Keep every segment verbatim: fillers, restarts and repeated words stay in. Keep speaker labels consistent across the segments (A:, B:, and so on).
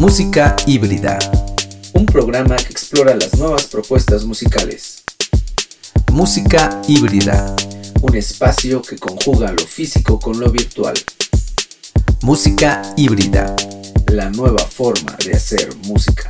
A: Música híbrida, un programa que explora las nuevas propuestas musicales. Música híbrida, un espacio que conjuga lo físico con lo virtual. Música híbrida, la nueva forma de hacer música.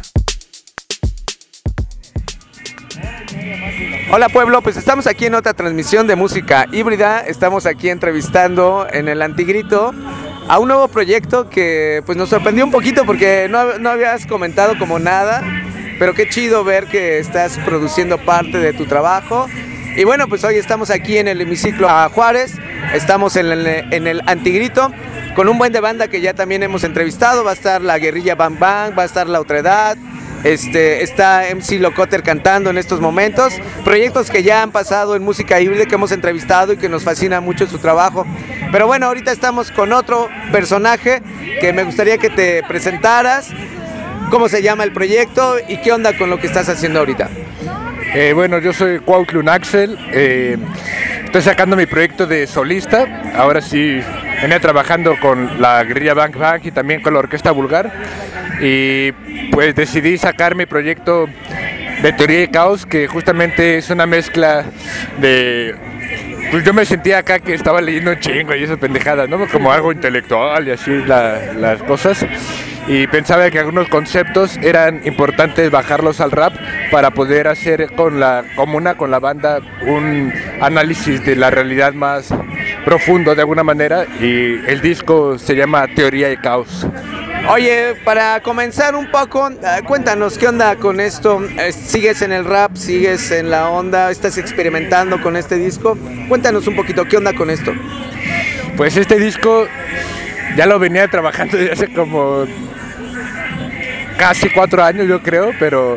B: Hola pueblo, pues estamos aquí en otra transmisión de Música Híbrida. Estamos aquí entrevistando en el Antigrito a un nuevo proyecto que pues nos sorprendió un poquito porque no, no habías comentado como nada, pero qué chido ver que estás produciendo parte de tu trabajo. Y bueno, pues hoy estamos aquí en el hemiciclo a Juárez, estamos en el, en el Antigrito con un buen de banda que ya también hemos entrevistado. Va a estar la Guerrilla Bang Bang, va a estar La Otredad. Este, está M C Locoter cantando en estos momentos, proyectos que ya han pasado en Música Híbrida, que hemos entrevistado y que nos fascina mucho su trabajo. Pero bueno, ahorita estamos con otro personaje que me gustaría que te presentaras, cómo se llama el proyecto y qué onda con lo que estás haciendo ahorita.
C: Eh, bueno, yo soy Cuauhtlun Axel, eh, estoy sacando mi proyecto de solista. Ahora sí venía trabajando con la Guerrilla Bang Bang y también con la Orquesta Vulgar, y pues decidí sacar mi proyecto de Teoría y Caos, que justamente es una mezcla de... Pues yo me sentía acá que estaba leyendo un chingo y esas pendejadas, ¿no? Como algo intelectual y así la, las cosas. Y pensaba que algunos conceptos eran importantes bajarlos al rap para poder hacer con la comuna, con la banda, un análisis de la realidad más profundo de alguna manera, y el disco se llama Teoría y Caos.
B: Oye, para comenzar un poco, cuéntanos, ¿qué onda con esto? ¿Sigues en el rap? ¿Sigues en la onda? ¿Estás experimentando con este disco? Cuéntanos un poquito, ¿qué onda con esto?
C: Pues este disco ya lo venía trabajando desde hace como casi cuatro años, yo creo, pero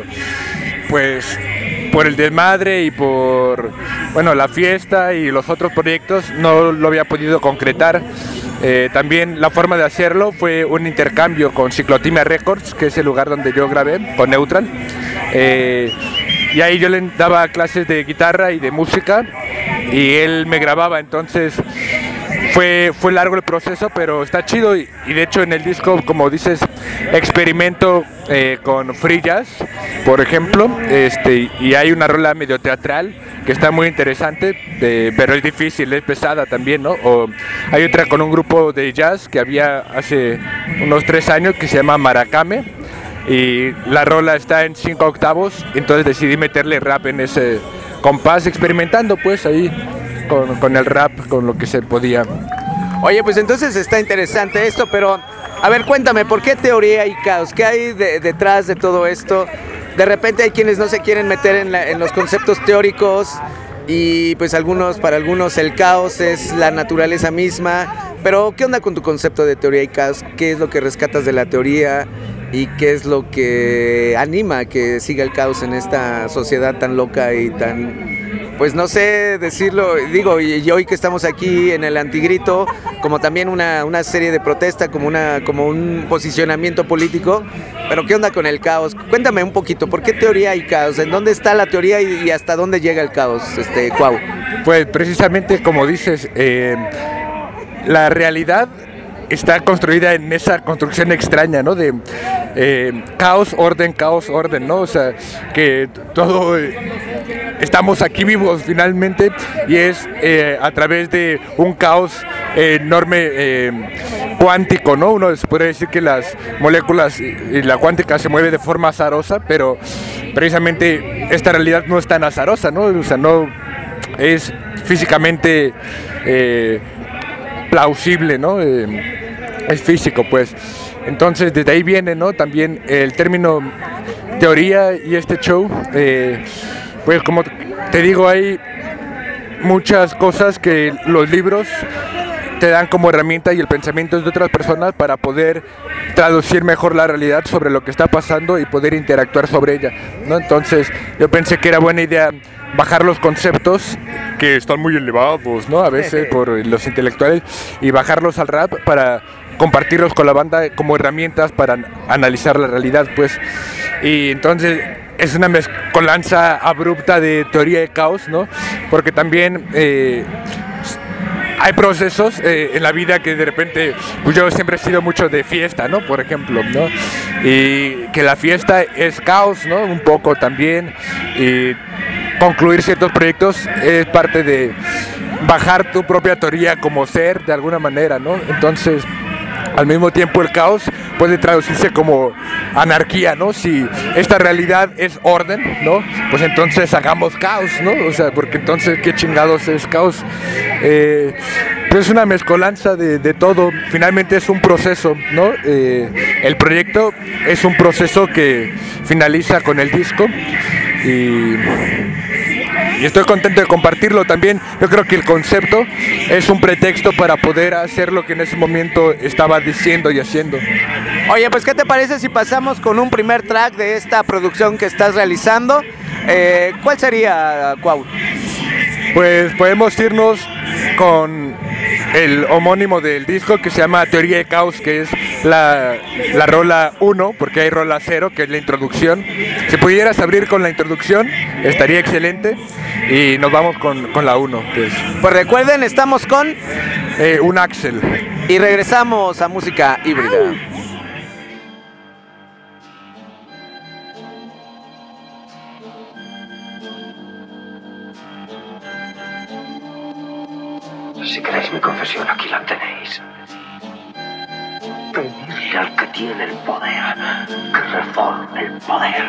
C: pues por el desmadre y por, bueno, la fiesta y los otros proyectos no lo había podido concretar. Eh, también la forma de hacerlo fue un intercambio con Ciclotimia Records, que es el lugar donde yo grabé, con Neutral. Eh, y ahí yo le daba clases de guitarra y de música, y él me grababa, entonces fue, fue largo el proceso, pero está chido. Y, y de hecho en el disco, como dices, experimento eh, con free jazz, por ejemplo, este, y hay una rola medio teatral que está muy interesante, eh, pero es difícil, es pesada también, ¿no? O hay otra con un grupo de jazz que había hace unos tres años que se llama Maracame, y la rola está en cinco octavos, entonces decidí meterle rap en ese compás, experimentando pues ahí con, con el rap, con lo que se podía.
B: Oye, pues entonces está interesante esto, pero a ver, cuéntame, ¿por qué Teoría y Caos? ¿Qué hay de, detrás de todo esto? De repente hay quienes no se quieren meter en, la, en los conceptos teóricos, y pues algunos, para algunos el caos es la naturaleza misma. Pero ¿qué onda con tu concepto de teoría y caos? ¿Qué es lo que rescatas de la teoría y qué es lo que anima a que siga el caos en esta sociedad tan loca y tan, pues no sé decirlo, digo, y, y hoy que estamos aquí en el Antigrito, como también una, una serie de protesta, como, una, como un posicionamiento político? Pero ¿qué onda con el caos? Cuéntame un poquito, ¿por qué teoría y caos? ¿En dónde está la teoría y, y hasta dónde llega el caos, este, Cuau?
C: Pues precisamente como dices, eh, la realidad está construida en esa construcción extraña, ¿no? De eh, caos, orden, caos, orden, ¿no? O sea, que todo... Eh, estamos aquí vivos finalmente, y es eh, a través de un caos eh, enorme eh, cuántico, ¿no? Uno podría decir que las moléculas y la cuántica se mueve de forma azarosa, pero precisamente esta realidad no es tan azarosa, ¿no? O sea, no es físicamente eh, plausible, ¿no? Eh, es físico, pues. Entonces desde ahí viene, ¿no? También el término teoría y este show. Eh, pues como te digo, hay muchas cosas que los libros te dan como herramienta, y el pensamiento de otras personas para poder traducir mejor la realidad sobre lo que está pasando y poder interactuar sobre ella, ¿no? Entonces yo pensé que era buena idea bajar los conceptos que están muy elevados, ¿no? A veces por los intelectuales, y bajarlos al rap para compartirlos con la banda como herramientas para analizar la realidad, pues. Y entonces es una mezcolanza abrupta de teoría y caos, ¿no? Porque también eh, hay procesos eh, en la vida que de repente, pues yo siempre he sido mucho de fiesta, ¿no? Por ejemplo, ¿no? Y que la fiesta es caos, ¿no? Un poco también. Y concluir ciertos proyectos es parte de bajar tu propia teoría como ser de alguna manera, ¿no? Entonces, al mismo tiempo el caos puede traducirse como anarquía, ¿no? Si esta realidad es orden, ¿no? Pues entonces hagamos caos, ¿no? O sea, porque entonces, ¿qué chingados es caos? Eh, pues es una mezcolanza de, de todo. Finalmente es un proceso, ¿no? Eh, el proyecto es un proceso que finaliza con el disco y... Y estoy contento de compartirlo también. Yo creo que el concepto es un pretexto para poder hacer lo que en ese momento estaba diciendo y haciendo.
B: Oye, pues ¿qué te parece si pasamos con un primer track de esta producción que estás realizando? Eh, ¿Cuál sería, Cuau?
C: Pues podemos irnos con el homónimo del disco que se llama Teoría de Caos, que es la, la rola uno, porque hay rola cero, que es la introducción. Si pudieras abrir con la introducción, estaría excelente. Y nos vamos con, con la uno. Pues.
B: pues recuerden, estamos con...
C: Eh, un Axel.
B: Y regresamos a Música Híbrida.
D: Si queréis mi confesión, aquí la tenéis. Pedirle al que tiene el poder que reforme el poder.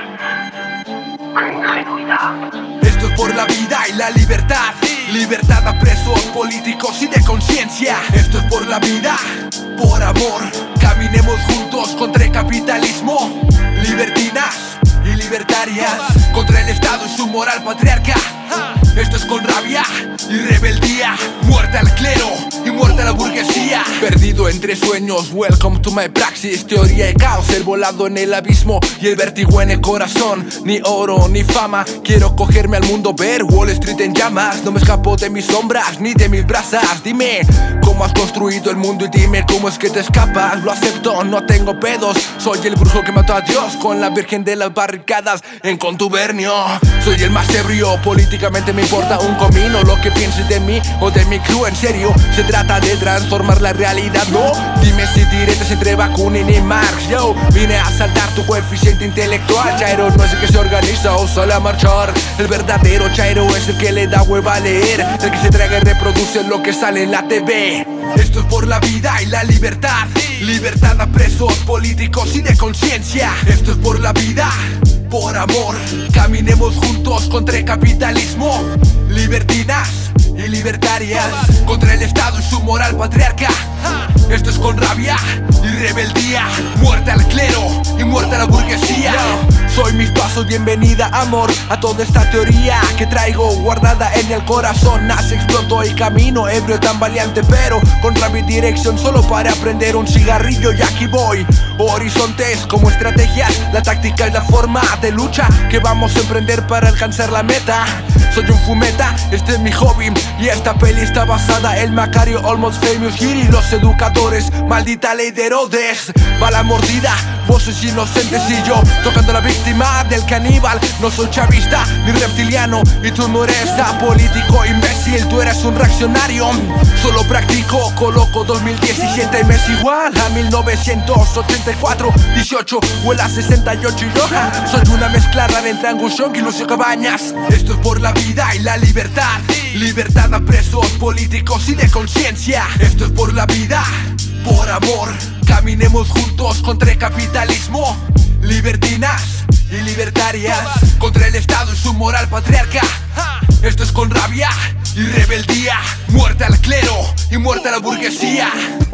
D: ¡Qué ingenuidad!
E: Esto es por la vida y la libertad. Libertad a presos políticos y de conciencia. Esto es por la vida, por amor. Caminemos juntos contra el capitalismo. Libertinas y libertarias, contra el Estado y su moral patriarca. Esto es con rabia y rebeldía. Muerte al clero y muerte a la burguesía. Perdido entre sueños, welcome to my praxis. Teoría de caos, el volado en el abismo y el vértigo en el corazón. Ni oro ni fama, quiero cogerme al mundo, ver Wall Street en llamas. No me escapo de mis sombras ni de mis brasas. Dime cómo has construido el mundo y dime cómo es que te escapas. Lo acepto, no tengo pedos. Soy el brujo que mató a Dios con la virgen de las barricadas en contubernio. Soy el más ebrio, políticamente me importa un comino lo que pienses de mí o de mi crew. En serio, se trata de transformar la realidad, ¿no? Dime si diretes entre Bakunin y Marx. Yo, vine a saltar tu coeficiente intelectual. Chairo no es el que se organiza o sale a marchar. El verdadero Chairo es el que le da hueva a leer, el que se traga y reproduce lo que sale en la T V. Esto es por la vida y la libertad. Libertad a presos políticos y de conciencia. Esto es por la vida, por amor. Caminemos juntos contra el capitalismo. Libertinas y libertarias, contra el Estado y su moral patriarca. Esto es con rabia y rebeldía. Muerte al clero y muerte a la burguesía. Soy mis pasos, bienvenida amor a toda esta teoría que traigo guardada en el corazón. Nace, exploto y camino ebrio tan valiente, pero con rabia y dirección solo para prender un cigarrillo y aquí voy. Horizontes como estrategias, la táctica es la forma de lucha que vamos a emprender para alcanzar la meta. Soy un fumeta, este es mi hobby y esta peli está basada en Macario, Almost Famous, Giri, los educadores, maldita ley de Herodes. Va la mordida, voces inocentes y yo tocando la víctima del caníbal. No soy chavista ni reptiliano y tú no eres apolítico imbécil, tú eres un reaccionario. Solo practico, coloco dos mil diecisiete, me es igual a mil novecientos ochenta y cuatro, dieciocho o el sesenta y ocho y yo soy una mezcla rara entre Angus Young y Lucio Cabañas. Esto es por la vida y la libertad. Libertad a presos políticos y de conciencia. Esto es por la vida, por amor. Caminemos juntos contra el capitalismo. Libertinas y libertarias, contra el Estado y su moral patriarca. Esto es con rabia y rebeldía. Muerte al clero y muerte a la burguesía.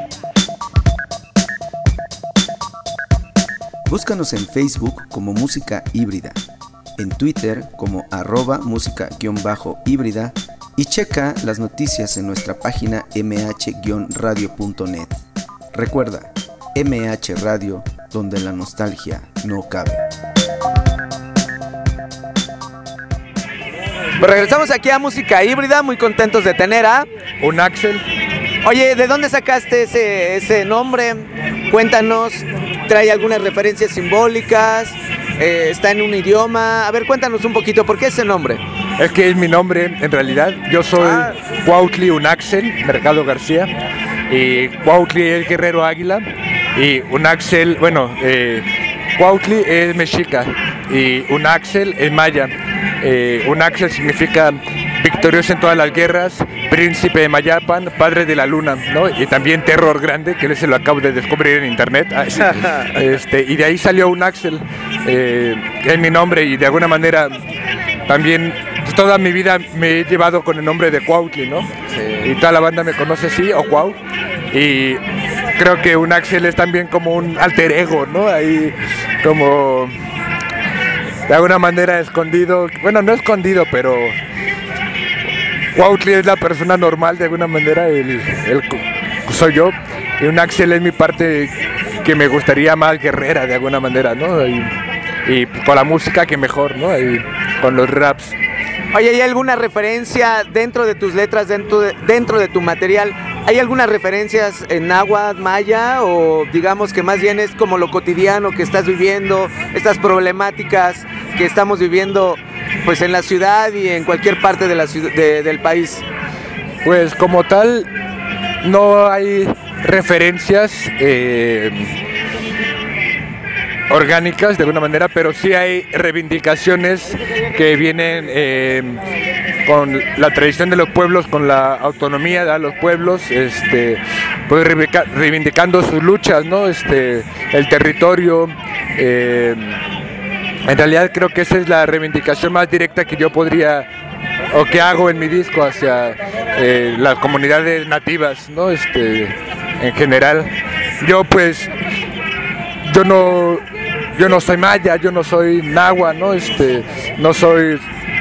A: Búscanos en Facebook como Música Híbrida, en Twitter como arroba música-híbrida y checa las noticias en nuestra página eme hache radio punto net. Recuerda, eme hache Radio, donde la nostalgia no cabe.
B: Pues regresamos aquí a Música Híbrida, muy contentos de tener a...
C: Un Axel.
B: Oye, ¿de dónde sacaste ese, ese nombre? Cuéntanos, ¿trae algunas referencias simbólicas? Eh, ¿Está en un idioma? A ver, cuéntanos un poquito, ¿por qué ese nombre?
C: es que es mi nombre en realidad. Yo soy ah. Cuautli Unaxel Mercado García, y Cuautli es Guerrero Águila, y Unaxel, bueno, eh, Cuautli es mexica y Unaxel es maya. Eh, Unaxel significa victorioso en todas las guerras, príncipe de Mayapan, padre de la luna, ¿no? Y también terror grande, que se lo acabo de descubrir en internet. Ah, sí. este, y de ahí salió Unaxel, eh, es mi nombre, y de alguna manera también pues, toda mi vida me he llevado con el nombre de Cuautli, ¿no? Sí. Y toda la banda me conoce así, o Cuau. Y creo que Unaxel es también como un alter ego, ¿no? Ahí como de alguna manera escondido, bueno, no escondido, pero Cuautli es la persona normal, de alguna manera, el, el, soy yo, y Unaxel es mi parte que me gustaría más guerrera, de alguna manera, ¿no? Y, y con la música que mejor, ¿no? Y con los raps.
B: Oye, ¿hay alguna referencia dentro de tus letras, dentro de, dentro de tu material? ¿Hay algunas referencias en náhuatl, maya, o digamos que más bien es como lo cotidiano que estás viviendo, estas problemáticas que estamos viviendo pues en la ciudad y en cualquier parte de la ciudad, de, del país?
C: Pues como tal no hay referencias eh, orgánicas de alguna manera, pero sí hay reivindicaciones que vienen eh, con la tradición de los pueblos, con la autonomía de los pueblos, este, pues reivindicando sus luchas, ¿no? Este, el territorio. Eh, en realidad creo que esa es la reivindicación más directa que yo podría o que hago en mi disco hacia eh, las comunidades nativas, ¿no? Este, en general. Yo pues yo no yo no soy maya, yo no soy náhuatl, ¿no? Este, no soy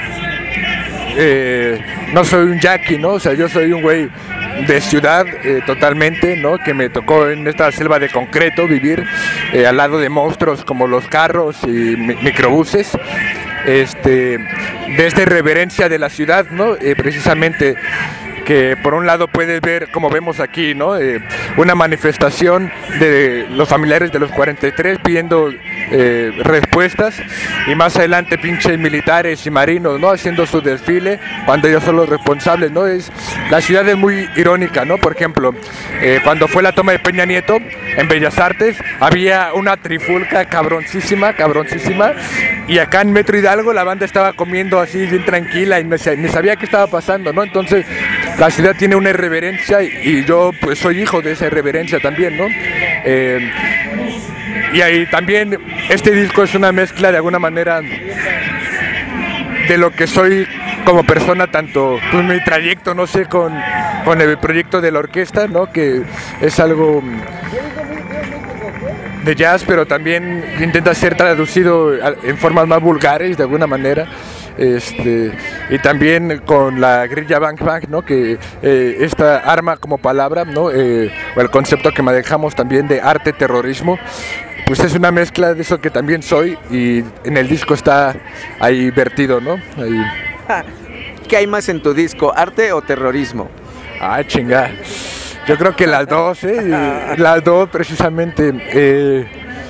C: eh, no soy un yaqui, ¿no? O sea, yo soy un güey de ciudad eh, totalmente, ¿no? Que me tocó en esta selva de concreto vivir eh, al lado de monstruos como los carros y mi microbuses, este, desde irreverencia de la ciudad, ¿no? Eh, precisamente que por un lado puedes ver, como vemos aquí, ¿no? Eh, una manifestación de los familiares de los cuarenta y tres pidiendo eh, respuestas, y más adelante pinches militares y marinos, ¿no? Haciendo su desfile cuando ellos son los responsables, ¿no? Es, la ciudad es muy irónica, ¿no? Por ejemplo, eh, cuando fue la toma de Peña Nieto en Bellas Artes, había una trifulca cabroncísima, cabroncísima, y acá en Metro Hidalgo la banda estaba comiendo así bien tranquila y no ni sabía qué estaba pasando, ¿no? Entonces la ciudad tiene una irreverencia y, y yo pues soy hijo de esa irreverencia también, ¿no? Eh, y ahí también este disco es una mezcla de alguna manera de lo que soy como persona, tanto pues, mi trayecto, no sé, con, con el proyecto de la orquesta, ¿no? Que es algo de jazz, pero también intenta ser traducido en formas más vulgares de alguna manera. Este, y también con la guerrilla Bang Bang, ¿no? Que eh, esta arma como palabra, ¿no? Eh, o el concepto que manejamos también de arte terrorismo, pues es una mezcla de eso que también soy, y en el disco está ahí vertido, ¿no? Ahí.
B: ¿Qué hay más en tu disco, arte o terrorismo?
C: Ah, chinga. Yo creo que las dos, ¿eh? Las dos precisamente. Eh,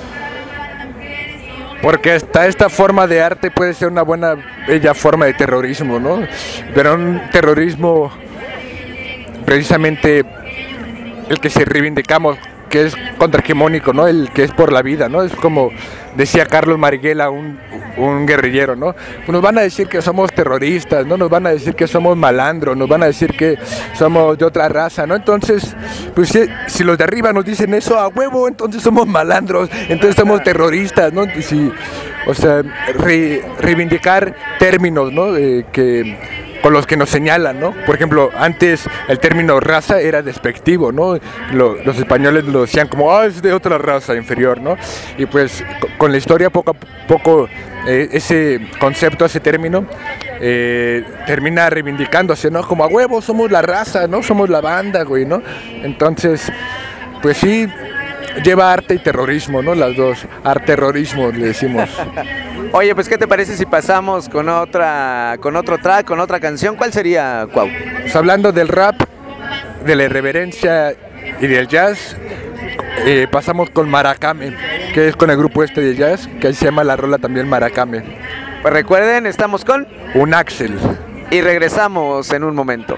C: Porque hasta esta forma de arte puede ser una buena, bella forma de terrorismo, ¿no? Pero un terrorismo precisamente el que se reivindicamos, que es contrahegemónico, ¿no? El que es por la vida, ¿no? Es como decía Carlos Marighella, un, un guerrillero, ¿no? Nos van a decir que somos terroristas, ¿no? Nos van a decir que somos malandros, nos van a decir que somos de otra raza, ¿no? Entonces, pues si, si los de arriba nos dicen eso a huevo, entonces somos malandros, entonces somos terroristas, ¿no? Y si, o sea, re, reivindicar términos, ¿no? Eh, que con los que nos señalan, ¿no? Por ejemplo, antes el término raza era despectivo, ¿no? Lo, los españoles lo decían como, ah, es de otra raza inferior, ¿no? Y pues con la historia poco a poco eh, ese concepto, ese término eh, termina reivindicándose, ¿no? Como a huevo somos la raza, ¿no? Somos la banda, güey, ¿no? Entonces, pues sí, lleva arte y terrorismo, ¿no? Las dos, arte-terrorismo le decimos.
B: Oye, pues ¿qué te parece si pasamos con otra, con otro track, con otra canción? ¿Cuál sería, Cuau?
C: Pues hablando del rap, de la irreverencia y del jazz, eh, pasamos con Maracame, que es con el grupo este de jazz, que ahí se llama la rola también Maracame.
B: Pues recuerden, estamos con
C: Un Axel.
B: y regresamos en un momento.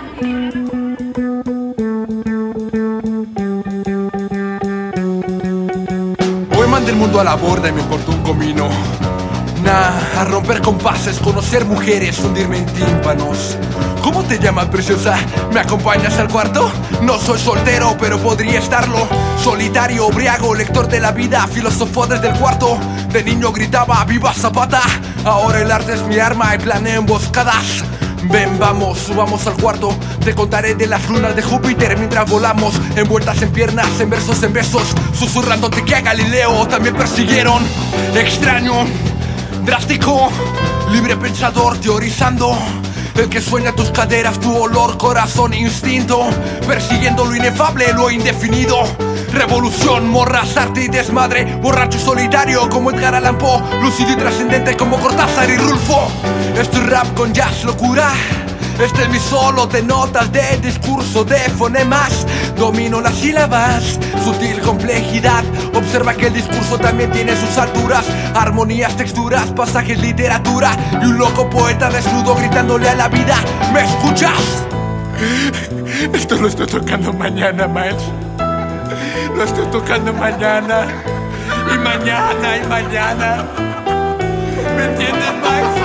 E: Hoy mandé el mundo a la borda y me cortó un comino. Nah, a romper compases, conocer mujeres, hundirme en tímpanos. ¿Cómo te llamas, preciosa? ¿Me acompañas al cuarto? No soy soltero, pero podría estarlo. Solitario, briago, lector de la vida, filósofo desde el cuarto. De niño gritaba, ¡viva Zapata! Ahora el arte es mi arma y planeo emboscadas. Ven, vamos, subamos al cuarto. Te contaré de las lunas de Júpiter mientras volamos, envueltas en piernas, en versos, en besos, susurrándote que a Galileo también persiguieron. Extraño, drástico, libre pensador, teorizando. El que sueña tus caderas, tu olor, corazón, instinto, persiguiendo lo inefable, lo indefinido. Revolución, morras, arte y desmadre, borracho solitario como Edgar Allan Poe, lúcido y trascendente como Cortázar y Rulfo. Esto es rap con jazz, locura. Este es mi solo de notas, de discurso, de fonemas. Domino las sílabas, sutil complejidad. Observa que el discurso también tiene sus alturas, armonías, texturas, pasajes, literatura. Y un loco poeta desnudo gritándole a la vida, ¿me escuchas? Esto lo estoy tocando mañana, Miles. Lo estoy tocando mañana. Y mañana, y mañana. ¿Me entiendes, Miles?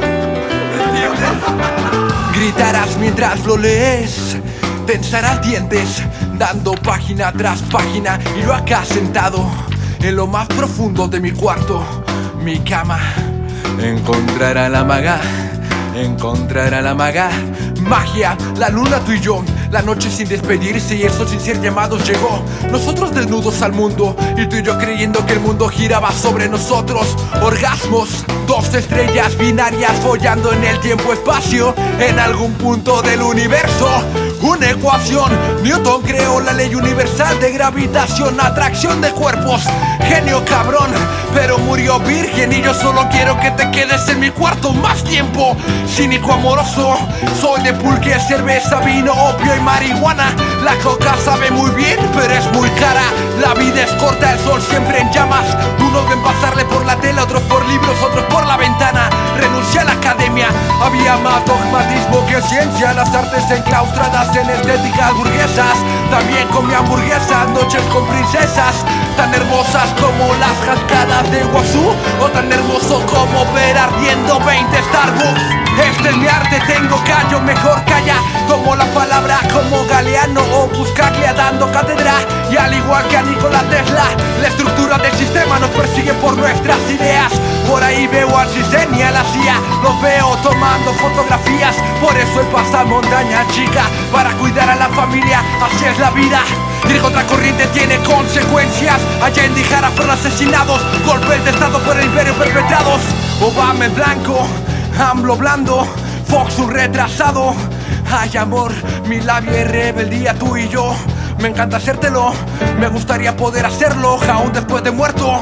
E: ¿Me entiendes? Gritarás mientras lo lees, tensarás dientes, dando página tras página. Y lo acá sentado en lo más profundo de mi cuarto, mi cama. Encontrar a la maga, encontrar a la maga. Magia, la luna, tú y yo. La noche sin despedirse y el sol sin ser llamados llegó. Nosotros desnudos al mundo y tú y yo creyendo que el mundo giraba sobre nosotros. Orgasmos, dos estrellas binarias follando en el tiempo-espacio, en algún punto del universo. Una ecuación, Newton creó la ley universal de gravitación, atracción de cuerpos. Genio cabrón, pero murió virgen y yo solo quiero que te quedes en mi cuarto más tiempo. Cínico amoroso, soy de pulque, cerveza, vino, opio y marihuana. La coca sabe muy bien, pero es muy cara. La vida es corta, el sol siempre en llamas. Unos ven pasarle por la tele, otros por libros, otros por la ventana. Renuncié a la academia, había más dogmatismo que ciencia. Las artes enclaustradas en estéticas burguesas. También comí hamburguesas, noches con princesas, tan hermosas como las cascadas de Iguazú, o tan hermoso como ver ardiendo veinte Starbucks. Este es mi arte, tengo callo, mejor calla. Como la palabra, como Galeano o Buscaglia dando cátedra. Y al igual que a Nikola Tesla, la estructura del sistema nos persigue por nuestras ideas. Por ahí veo al CISEN y a la C I A, los veo tomando fotografías. Por eso el pasamontaña chica, para cuidar a la familia, así es la vida. Ir contra corriente tiene consecuencias. Allende y Jara fueron asesinados, golpes de estado por el imperio perpetrados. Obama en blanco, AMLO blando, Fox un retrasado. Ay amor, mi labia y rebeldía, tú y yo. Me encanta hacértelo, me gustaría poder hacerlo aún después de muerto.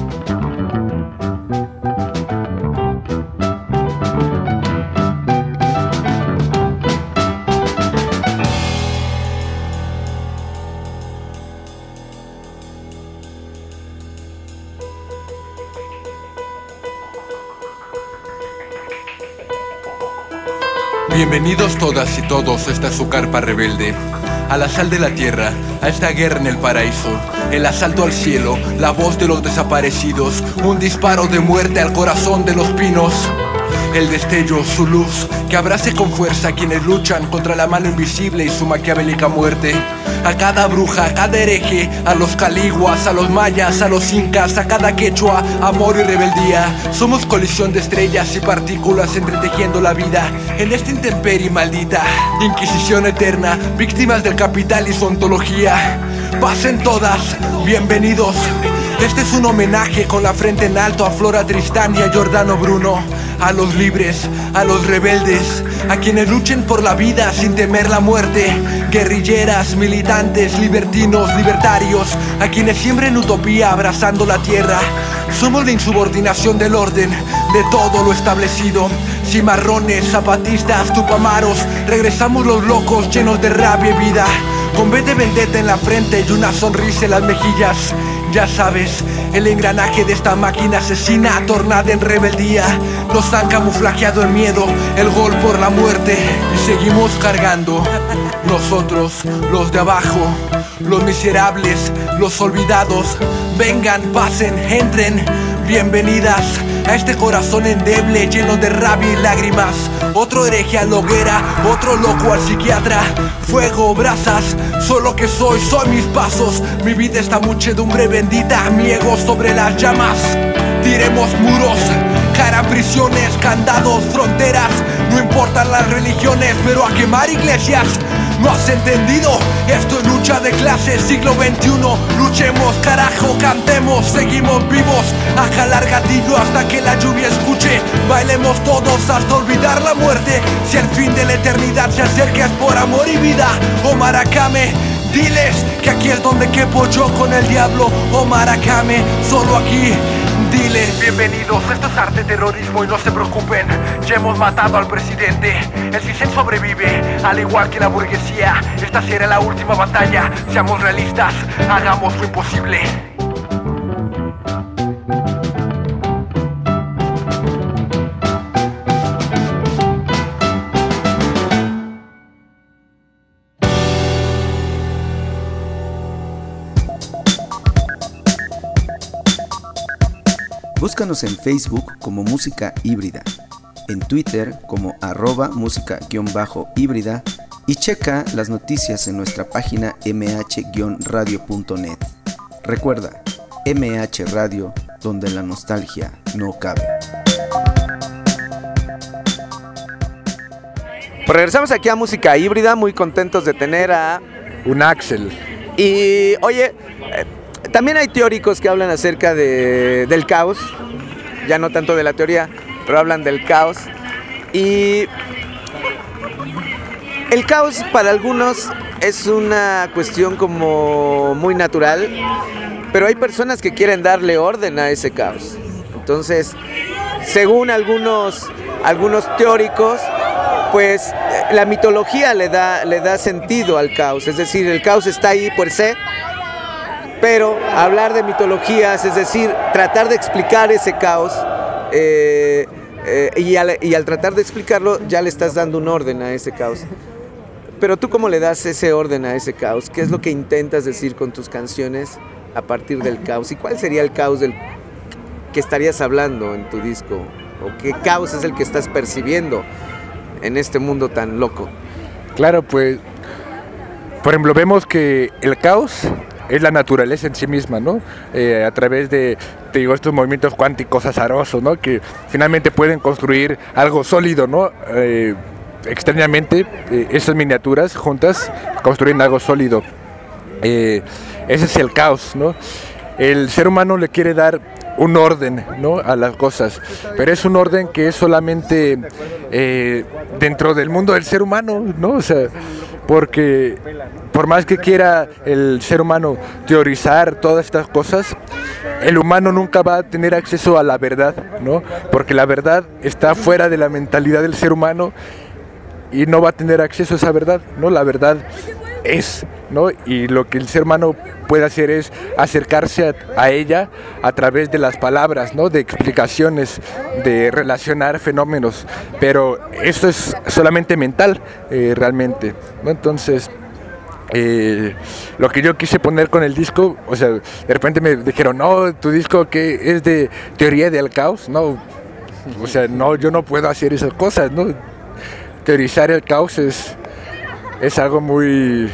E: Bienvenidos todas y todos a esta su carpa rebelde, a la sal de la tierra, a esta guerra en el paraíso, el asalto al cielo, la voz de los desaparecidos, un disparo de muerte al corazón de los pinos. El destello, su luz, que abrace con fuerza a quienes luchan contra la mano invisible y su maquiavélica muerte. A cada bruja, a cada hereje, a los caliguas, a los mayas, a los incas, a cada quechua, amor y rebeldía. Somos colisión de estrellas y partículas entretejiendo la vida en esta intemperie maldita. Inquisición eterna, víctimas del capital y su ontología. Pasen todas, bienvenidos. Este es un homenaje con la frente en alto a Flora Tristán y a Giordano Bruno. A los libres, a los rebeldes, a quienes luchen por la vida sin temer la muerte. Guerrilleras, militantes, libertinos, libertarios, a quienes siembren utopía abrazando la tierra. Somos la insubordinación del orden, de todo lo establecido. Cimarrones, zapatistas, tupamaros, regresamos los locos llenos de rabia y vida. Con B de vendetta en la frente y una sonrisa en las mejillas. Ya sabes, el engranaje de esta máquina asesina, tornada en rebeldía. Nos han camuflajeado el miedo, el gol por la muerte, y seguimos cargando. Nosotros, los de abajo, los miserables, los olvidados. Vengan, pasen, entren. Bienvenidas a este corazón endeble, lleno de rabia y lágrimas. Otro hereje a la hoguera, otro loco al psiquiatra. Fuego, brasas, solo que soy, son mis pasos. Mi vida esta muchedumbre bendita, mi ego sobre las llamas. Tiremos muros, cara prisiones, candados, fronteras. No importan las religiones, pero a quemar iglesias. ¿No has entendido? Esto es lucha de clases, siglo veintiuno. Luchemos, carajo, cantemos, seguimos vivos. A jalar gatillo hasta que la lluvia escuche. Bailemos todos hasta olvidar la muerte. Si el fin de la eternidad se acerca es por amor y vida. Omar Akame, diles que aquí es donde quepo yo con el diablo. Omar Akame, solo aquí. Diles, bienvenidos, esto es arte terrorismo y no se preocupen, ya hemos matado al presidente. El CISEN sobrevive, al igual que la burguesía. Esta será la última batalla, seamos realistas, hagamos lo imposible.
A: Búscanos en Facebook como Música Híbrida, en Twitter como arroba música-híbrida y checa las noticias en nuestra página m h radio punto net. Recuerda, M H Radio, donde la nostalgia no cabe.
B: Pues regresamos aquí a Música Híbrida, muy contentos de tener a...
C: Un Axel.
B: Y, oye... Eh, También hay teóricos que hablan acerca de, del caos, ya no tanto de la teoría, pero hablan del caos. Y el caos para algunos es una cuestión como muy natural, pero hay personas que quieren darle orden a ese caos. Entonces, según algunos, algunos teóricos, pues la mitología le da, le da sentido al caos, es decir, el caos está ahí por sí. Pero hablar de mitologías, es decir, tratar de explicar ese caos, eh, eh, y, al, y al tratar de explicarlo ya le estás dando un orden a ese caos. Pero tú, ¿cómo le das ese orden a ese caos? ¿Qué es lo que intentas decir con tus canciones a partir del caos? ¿Y cuál sería el caos del que estarías hablando en tu disco? ¿O qué caos es el que estás percibiendo en este mundo tan loco?
C: Claro, pues, por ejemplo, vemos que el caos es la naturaleza en sí misma, ¿no? Eh, a través de, te digo, estos movimientos cuánticos azarosos, ¿no? Que finalmente pueden construir algo sólido, ¿no? Eh, extrañamente, eh, esas miniaturas juntas construyen algo sólido. Eh, ese es el caos, ¿no? El ser humano le quiere dar un orden, ¿no?, a las cosas, pero es un orden que es solamente eh, dentro del mundo del ser humano, ¿no? O sea, porque por más que quiera el ser humano teorizar todas estas cosas, el humano nunca va a tener acceso a la verdad, ¿no? Porque la verdad está fuera de la mentalidad del ser humano y no va a tener acceso a esa verdad, ¿no? La verdad es, ¿no? Y lo que el ser humano puede hacer es acercarse a, a ella a través de las palabras, ¿no? De explicaciones, de relacionar fenómenos, pero esto es solamente mental, eh, realmente, ¿no? Entonces, eh, lo que yo quise poner con el disco, o sea, de repente me dijeron, no, tu disco que es de teoría del caos, no, o sea, no, yo no puedo hacer esas cosas, ¿no? Teorizar el caos es es algo muy...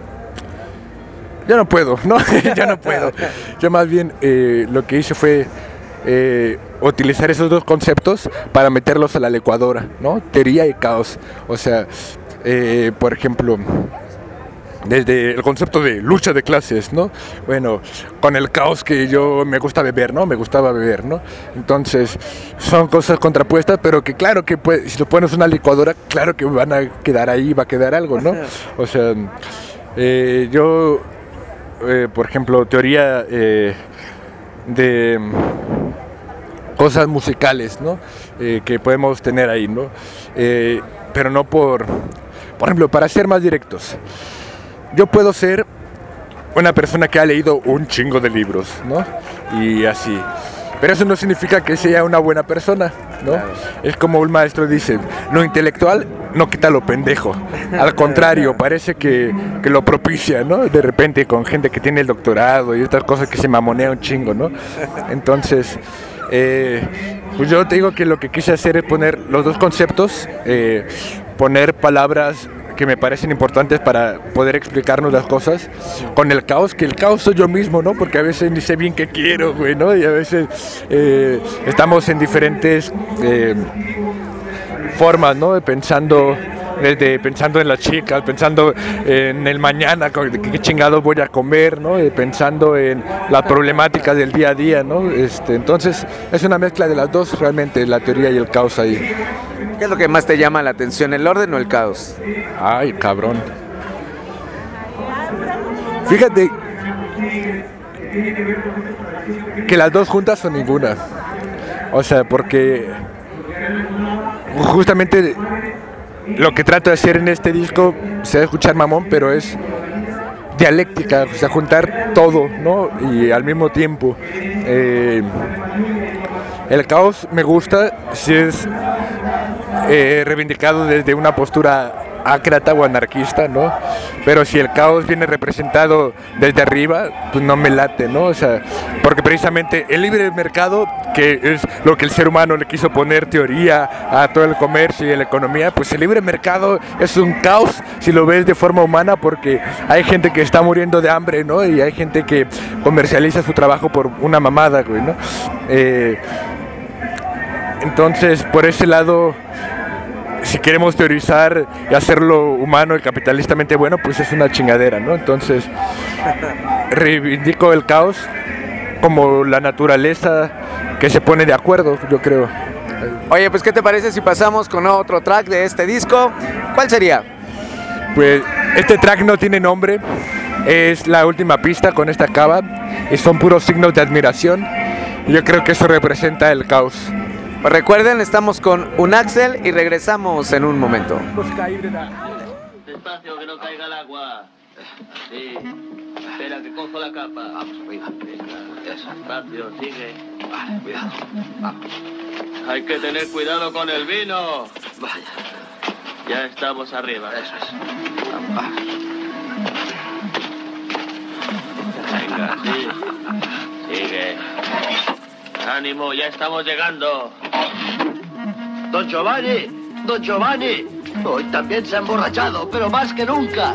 C: Yo no puedo, ¿no? Yo no puedo. Yo más bien eh, lo que hice fue eh, utilizar esos dos conceptos para meterlos a la licuadora, ¿no? Teoría y caos. O sea, eh, por ejemplo, desde el concepto de lucha de clases, ¿no? Bueno, con el caos que yo me gusta beber, ¿no? Me gustaba beber, ¿no? Entonces, son cosas contrapuestas, pero que claro que puede, si lo pones en una licuadora, claro que van a quedar ahí, va a quedar algo, ¿no? O sea, eh, yo, eh, por ejemplo, teoría eh, de cosas musicales, ¿no? Eh, que podemos tener ahí, ¿no? Eh, pero no por, por ejemplo, para ser más directos, yo puedo ser una persona que ha leído un chingo de libros, ¿no? Y así. Pero eso no significa que sea una buena persona, ¿no? Claro. Es como un maestro dice, lo intelectual no quita lo pendejo. Al contrario, parece que, que lo propicia, ¿no? De repente con gente que tiene el doctorado y estas cosas que se mamonea un chingo, ¿no? Entonces, eh, pues yo te digo que lo que quise hacer es poner los dos conceptos, eh, poner palabras que me parecen importantes para poder explicarnos las cosas con el caos, que el caos soy yo mismo, ¿no? Porque a veces ni sé bien qué quiero, güey, ¿no? Y a veces eh, estamos en diferentes eh, formas, ¿no? Pensando, desde pensando en las chicas, pensando en el mañana, qué chingados voy a comer, ¿no? Pensando en las problemáticas del día a día, ¿no? Este, entonces es una mezcla de las dos realmente, la teoría y el caos ahí.
B: ¿Qué es lo que más te llama la atención, el orden o el caos?
C: Ay, cabrón. Fíjate que las dos juntas o ninguna. O sea, porque justamente lo que trato de hacer en este disco, se va a escuchar mamón, pero es dialéctica, o sea, juntar todo, ¿no? Y al mismo tiempo. Eh, el caos me gusta si es eh, reivindicado desde una postura ácrata o anarquista, ¿no? Pero si el caos viene representado desde arriba, pues no me late, ¿no? O sea, porque precisamente el libre mercado, que es lo que el ser humano le quiso poner teoría a todo el comercio y la economía, pues el libre mercado es un caos si lo ves de forma humana, porque hay gente que está muriendo de hambre, ¿no? Y hay gente que comercializa su trabajo por una mamada, güey, ¿no? Eh, entonces, por ese lado, si queremos teorizar y hacerlo humano y capitalistamente bueno, pues es una chingadera, ¿no? Entonces, reivindico el caos como la naturaleza que se pone de acuerdo, yo creo.
B: Oye, pues ¿qué te parece si pasamos con otro track de este disco? ¿Cuál sería?
C: Pues este track no tiene nombre, es la última pista, con esta acaba, y son puros signos de admiración, y yo creo que eso representa el caos.
B: Pues recuerden, estamos con Unaxel y regresamos en un momento.
F: Despacio, que no caiga el agua. Sí. Espera, que cojo la capa. Vamos, arriba. Despacio, sigue.
D: Vale, cuidado. Vamos.
F: Hay que tener cuidado con el vino.
D: Vaya.
F: Ya estamos arriba.
D: Eso es. Vamos.
F: Venga, sí. Sigue. Ánimo, ya estamos llegando.
D: Don Giovanni, don Giovanni, hoy también se ha emborrachado, pero más que nunca.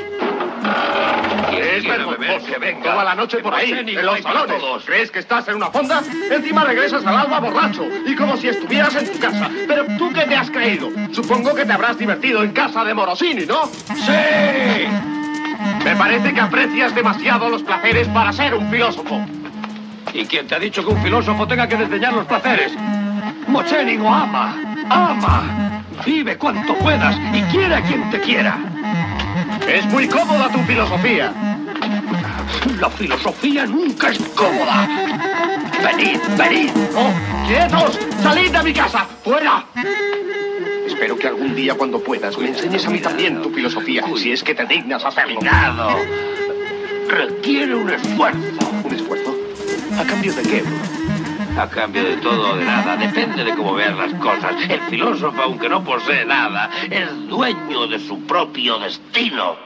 G: Es vergonzoso que venga toda la noche por ahí, en los salones. ¿Crees que estás en una fonda? Encima regresas al alba borracho y como si estuvieras en tu casa. Pero ¿tú qué te has creído? Supongo que te habrás divertido en casa de Morosini, ¿no? ¡Sí! Me parece que aprecias demasiado los placeres para ser un filósofo. ¿Y quién te ha dicho que un filósofo tenga que desdeñar los placeres? Mocenigo ama, ama, vive cuanto puedas y quiere a quien te quiera. Es muy cómoda tu filosofía. La filosofía nunca es cómoda. Venid, venid. ¡Oh, quietos! ¡Salid de mi casa! ¡Fuera! Espero que algún día, cuando puedas, me enseñes a mí también tu filosofía, si es que te dignas hacerlo. Cuidado. Requiere un esfuerzo. ¿Un esfuerzo? ¿A cambio de qué, bro?
F: A cambio de todo o de nada, depende de cómo veas las cosas. El filósofo, aunque no posee nada, es dueño de su propio destino.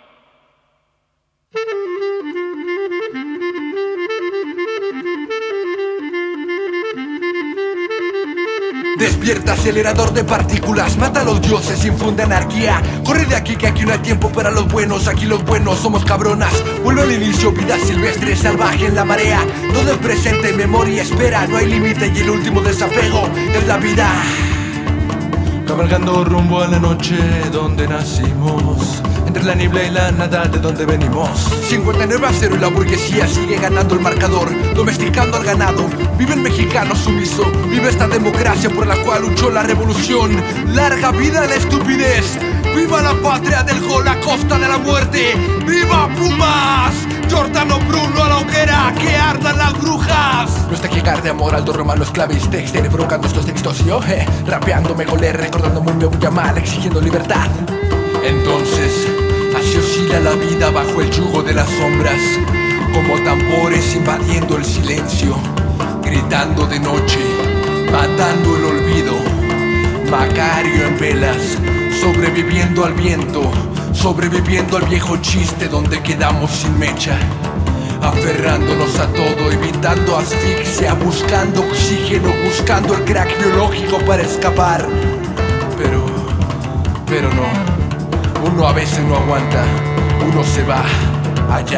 E: Despierta, acelerador de partículas, mata a los dioses, infunde anarquía. Corre de aquí que aquí no hay tiempo para los buenos, aquí los buenos somos cabronas. Vuelve al inicio, vida silvestre, salvaje en la marea. Todo es presente, memoria, espera, no hay límite y el último desapego es la vida. Cabalgando rumbo a la noche donde nacimos, entre la niebla y la nada de donde venimos. cincuenta y nueve a cero y la burguesía sigue ganando el marcador, domesticando al ganado. Vive el mexicano sumiso, vive esta democracia por la cual luchó la revolución. Larga vida la estupidez, viva la patria del gol a costa de la muerte. ¡Viva Pumas! Giordano Bruno a la hoguera, que ardan las brujas. No está que de amor, alto romano, esclavista, extiende provocando estos textos y yo, eh, rapeando me golé, recordando muy muy mal, exigiendo libertad. Entonces, así se oscila la vida bajo el yugo de las sombras, como tambores invadiendo el silencio, gritando de noche, matando el olvido. Macario en velas, sobreviviendo al viento, sobreviviendo al viejo chiste donde quedamos sin mecha, aferrándonos a todo, evitando asfixia, buscando oxígeno, buscando el crack biológico para escapar. Pero, pero no, uno a veces no aguanta, uno se va allá.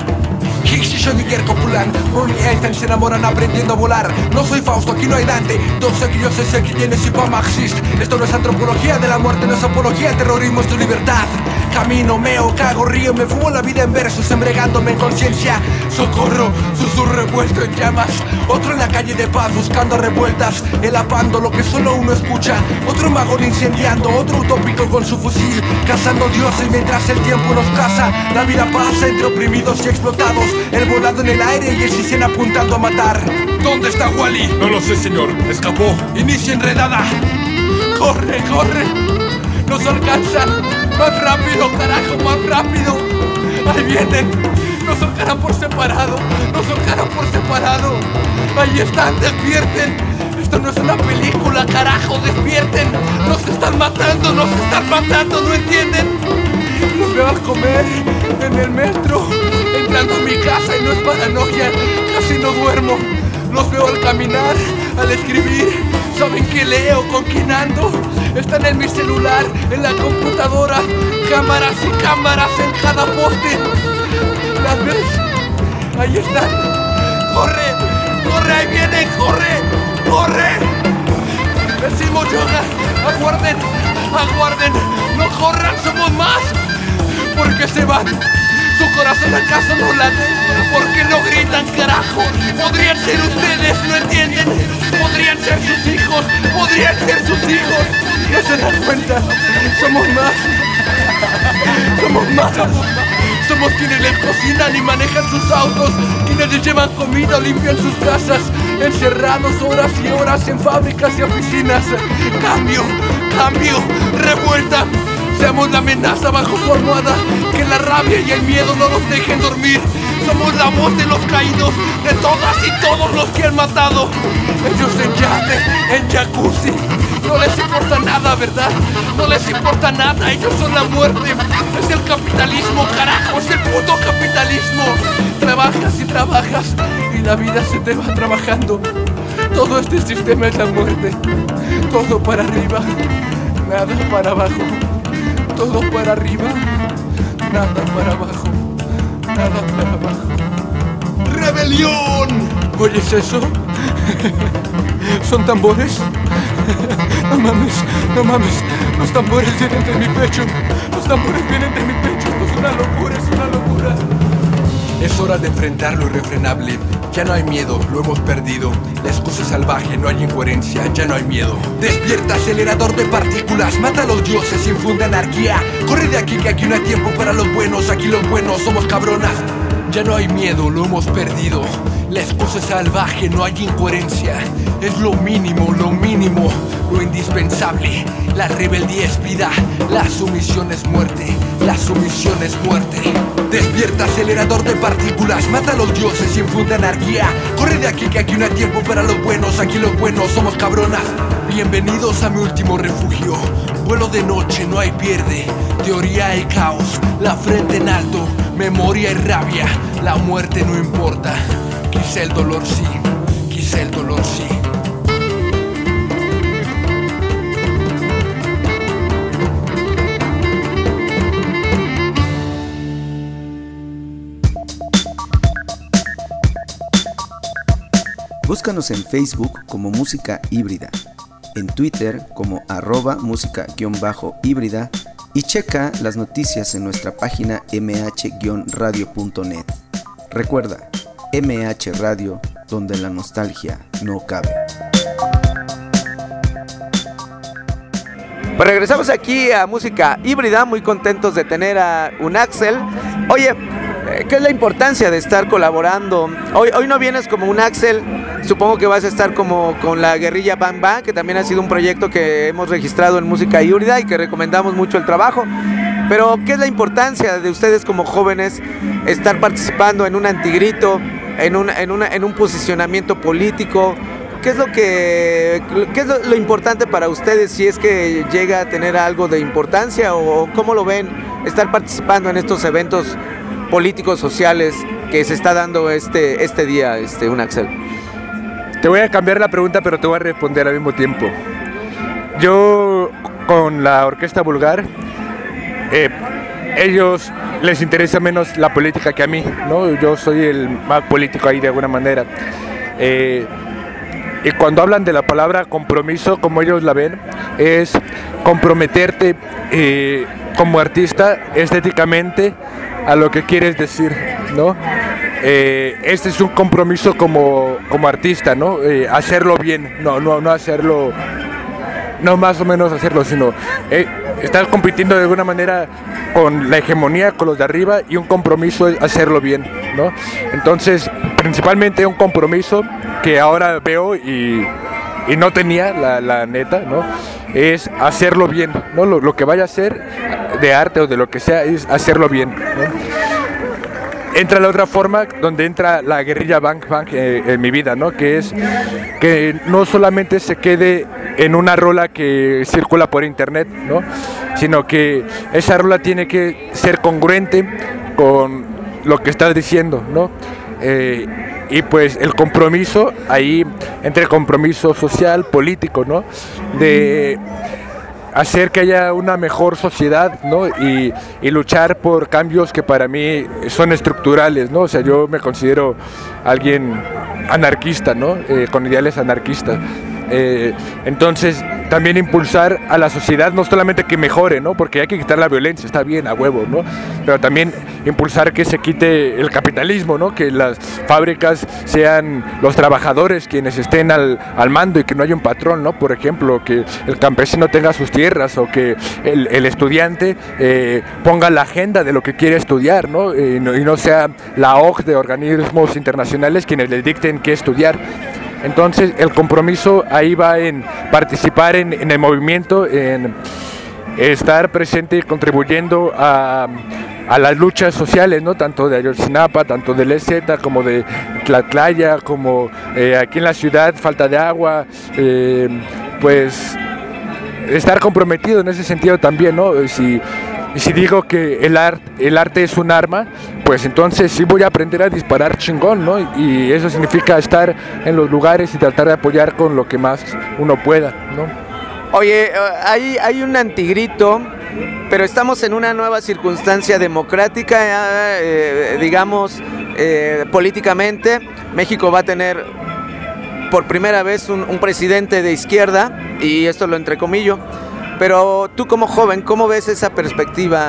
E: Son copulan, Ronnie Einstein se enamoran aprendiendo a volar. No soy Fausto, aquí no hay Dante. Todos aquellos sé que tienes y pa' Marxist. Esto no es antropología de la muerte, no es apología, el terrorismo es tu libertad. Camino, meo, cago, río, me fumo la vida en versos, embregándome en conciencia. Socorro, susurro revuelto en llamas. Otro en la calle de paz buscando revueltas, elapando lo que solo uno escucha. Otro magón incendiando, otro utópico con su fusil, cazando dioses mientras el tiempo nos caza. La vida pasa entre oprimidos y explotados, el volado en el aire y el Sisen apuntando a matar. ¿Dónde está Wally?
G: No lo sé, señor. Escapó.
E: Inicia enredada. Corre, corre. Nos alcanzan. Más rápido, carajo, más rápido. Ahí vienen. Nos soltarán por separado. Nos soltarán por separado. Ahí están, despierten. Esto no es una película, carajo, despierten. Nos están matando, nos están matando, ¿no entienden? Los veo al comer en el metro, entrando a mi casa y no es paranoia, casi no duermo. Los veo al caminar, al escribir, saben que leo, con quién ando. Están en mi celular, en la computadora, cámaras y cámaras en cada poste. ¿Las ves? Ahí están. ¡Corre! ¡Corre! ¡Ahí vienen! ¡Corre! ¡Corre! Decimos yoga, aguarden, aguarden, no corran, somos más. ¿Por qué se van? ¿Su corazón acaso no late? ¿Por qué no gritan, carajo? Podrían ser ustedes, ¿no entienden? Podrían ser sus hijos, podrían ser sus hijos. ¿No se dan cuenta? Somos más. Somos más. Somos quienes les cocinan y manejan sus autos, quienes les llevan comida o limpian sus casas, encerrados horas y horas en fábricas y oficinas. Cambio, cambio, revuelta. Seamos la amenaza bajo su almohada, que la rabia y el miedo no nos dejen dormir. Somos la voz de los caídos, de todas y todos los que han matado. Ellos en yate, en jacuzzi, no les importa nada, ¿verdad? No les importa nada, ellos son la muerte. Es el capitalismo, carajo, es el puto capitalismo. Trabajas y trabajas y la vida se te va trabajando. Todo este sistema es la muerte. Todo para arriba, nada para abajo. Todo para arriba, nada para abajo, nada para abajo. ¡Rebelión! ¿Oyes eso? ¿Son tambores? No mames, no mames, los tambores vienen de mi pecho, los tambores vienen de mi pecho, esto es una locura, es una locura. Es hora de enfrentar lo irrefrenable. Ya no hay miedo, lo hemos perdido. La excusa es salvaje, no hay incoherencia, ya no hay miedo. Despierta, acelerador de partículas, mata a los dioses, infunde anarquía. Corre de aquí que aquí no hay tiempo para los buenos, aquí los buenos somos cabronas. Ya no hay miedo, lo hemos perdido. La excusa es salvaje, no hay incoherencia. Es lo mínimo, lo mínimo, lo indispensable. La rebeldía es vida, la sumisión es muerte, la sumisión es muerte. Despierta, acelerador de partículas, mata a los dioses, infunde anarquía. Corre de aquí que aquí no hay tiempo para los buenos, aquí los buenos somos cabronas. Bienvenidos a mi último refugio. Vuelo de noche, no hay pierde. Teoría y caos, la frente en alto. Memoria y rabia, la muerte no importa. Quizá el dolor sí, quizá el dolor sí.
A: Búscanos en Facebook como Música Híbrida, en Twitter como arroba música-híbrida y checa las noticias en nuestra página eme hache radio punto net. Recuerda, eme hache Radio, donde la nostalgia no cabe.
B: Pues regresamos aquí a Música Híbrida, muy contentos de tener a un Axel. Oye, ¿qué es la importancia de estar colaborando? Hoy, hoy no vienes como un Axel, supongo que vas a estar como con la Guerrilla Bang Bang, que también ha sido un proyecto que hemos registrado en Música Híbrida y que recomendamos mucho el trabajo. Pero ¿qué es la importancia de ustedes como jóvenes estar participando en un antigrito, en un, en una, en un posicionamiento político? ¿Qué es lo que qué es lo, lo importante para ustedes, si es que llega a tener algo de importancia, o cómo lo ven estar participando en estos eventos políticos sociales que se está dando este, este día, este, Unaxel?
C: Te voy a cambiar la pregunta, pero te voy a responder al mismo tiempo. Yo, con la Orquesta Vulgar, eh, ellos les interesa menos la política que a mí, ¿no? Yo soy el más político ahí de alguna manera. Eh, y cuando hablan de la palabra compromiso, como ellos la ven, es comprometerte eh, como artista estéticamente a lo que quieres decir, ¿no? Eh, este es un compromiso como, como artista, ¿no? Eh, hacerlo bien, no, no, no hacerlo, no más o menos hacerlo, sino eh, estar compitiendo de alguna manera con la hegemonía, con los de arriba, y un compromiso es hacerlo bien, ¿no? Entonces, principalmente un compromiso que ahora veo y, y no tenía, la, la neta, ¿no? Es hacerlo bien, ¿no? Lo, lo que vaya a hacer de arte o de lo que sea es hacerlo bien, ¿no? Entra la otra forma, donde entra la guerrilla Bang Bang eh, en mi vida, ¿no? Que es que no solamente se quede en una rola que circula por internet, ¿no? Sino que esa rola tiene que ser congruente con lo que estás diciendo, ¿no? Eh, y pues el compromiso, ahí entre el compromiso social, político, ¿no? De hacer que haya una mejor sociedad, ¿no? Y, y luchar por cambios que para mí son estructurales, ¿no? O sea, yo me considero alguien anarquista, ¿no? Eh, con ideales anarquistas. Eh, entonces, también impulsar a la sociedad, no solamente que mejore, ¿no? Porque hay que quitar la violencia, está bien, a huevo, ¿no? Pero también impulsar que se quite el capitalismo, ¿no? Que las fábricas sean los trabajadores quienes estén al, al mando, y que no haya un patrón, ¿no? Por ejemplo, que el campesino tenga sus tierras, o que el, el estudiante eh, ponga la agenda de lo que quiere estudiar, ¿no? Y no, y no sea la O C de organismos internacionales quienes les dicten qué estudiar. Entonces el compromiso ahí va en participar en, en el movimiento, en estar presente y contribuyendo a, a las luchas sociales, ¿no? Tanto de Ayotzinapa, tanto del E Z, como de Tlatlaya, como eh, aquí en la ciudad, falta de agua, eh, pues estar comprometido en ese sentido también, ¿no? Si, si digo que el, art, el arte es un arma, pues entonces sí voy a aprender a disparar chingón, ¿no? Y eso significa estar en los lugares y tratar de apoyar con lo que más uno pueda, ¿no?
B: Oye, hay, hay un antigrito, pero estamos en una nueva circunstancia democrática, eh, digamos, eh, políticamente. México va a tener por primera vez un, un presidente de izquierda, y esto lo entrecomillo. Pero tú como joven, ¿cómo ves esa perspectiva?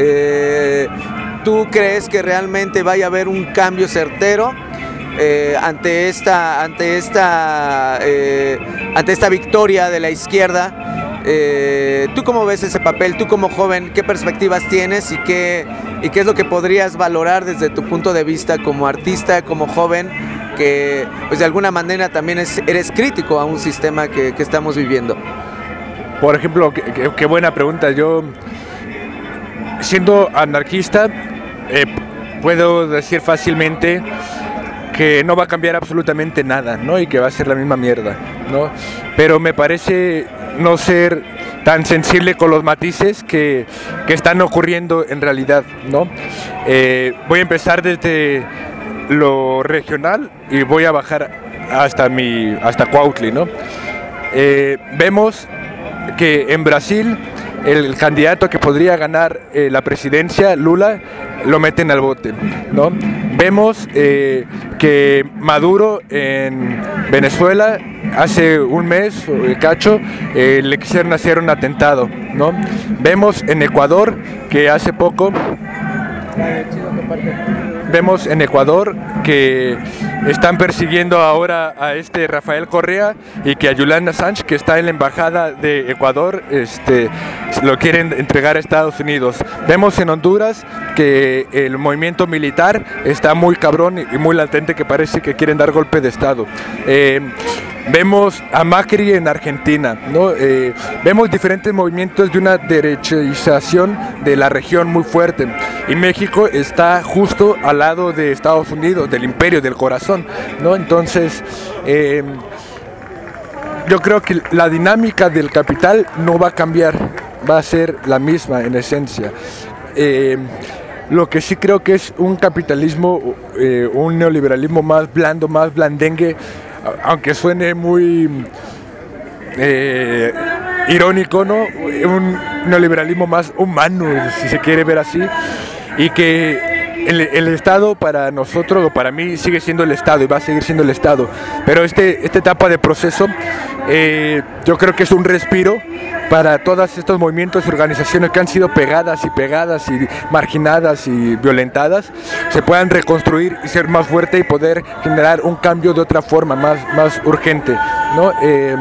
B: Eh, ¿Tú crees que realmente vaya a haber un cambio certero eh, ante esta, ante esta, eh, ante esta victoria de la izquierda? Eh, ¿Tú cómo ves ese papel? Tú como joven, ¿qué perspectivas tienes y qué, y qué es lo que podrías valorar desde tu punto de vista como artista, como joven, que pues de alguna manera también es, eres crítico a un sistema que, que estamos viviendo?
C: Por ejemplo, qué, qué, qué buena pregunta. Yo, siendo anarquista, eh, puedo decir fácilmente que no va a cambiar absolutamente nada, ¿no? Y que va a ser la misma mierda, ¿no? Pero me parece no ser tan sensible con los matices que, que están ocurriendo en realidad, ¿no? Eh, voy a empezar desde lo regional y voy a bajar hasta mi hasta Cuautli, ¿no? Eh, vemos que en Brasil el candidato que podría ganar eh, la presidencia, Lula, lo meten al bote, ¿no? Vemos eh, que Maduro en Venezuela hace un mes, eh, cacho, eh, le quisieron hacer un atentado, ¿no? Vemos en Ecuador que hace poco, vemos en Ecuador que están persiguiendo ahora a este Rafael Correa y que a Julian Assange, que está en la embajada de Ecuador, este, lo quieren entregar a Estados Unidos. Vemos en Honduras que el movimiento militar está muy cabrón y muy latente, que parece que quieren dar golpe de Estado. Eh, Vemos a Macri en Argentina, ¿no? Eh, vemos diferentes movimientos de una derechización de la región muy fuerte. Y México está justo al lado de Estados Unidos, del imperio, del corazón, ¿no? Entonces, eh, yo creo que la dinámica del capital no va a cambiar, va a ser la misma en esencia. Eh, Lo que sí creo que es un capitalismo, eh, un neoliberalismo más blando, más blandengue, aunque suene muy eh, irónico, ¿no? Un neoliberalismo más humano, si se quiere ver así, y que el, el Estado para nosotros, o para mí, sigue siendo el Estado y va a seguir siendo el Estado, pero este, esta etapa de proceso eh, yo creo que es un respiro para todos estos movimientos y organizaciones que han sido pegadas y pegadas y marginadas y violentadas, se puedan reconstruir y ser más fuerte y poder generar un cambio de otra forma, más, más urgente, ¿no? Eh,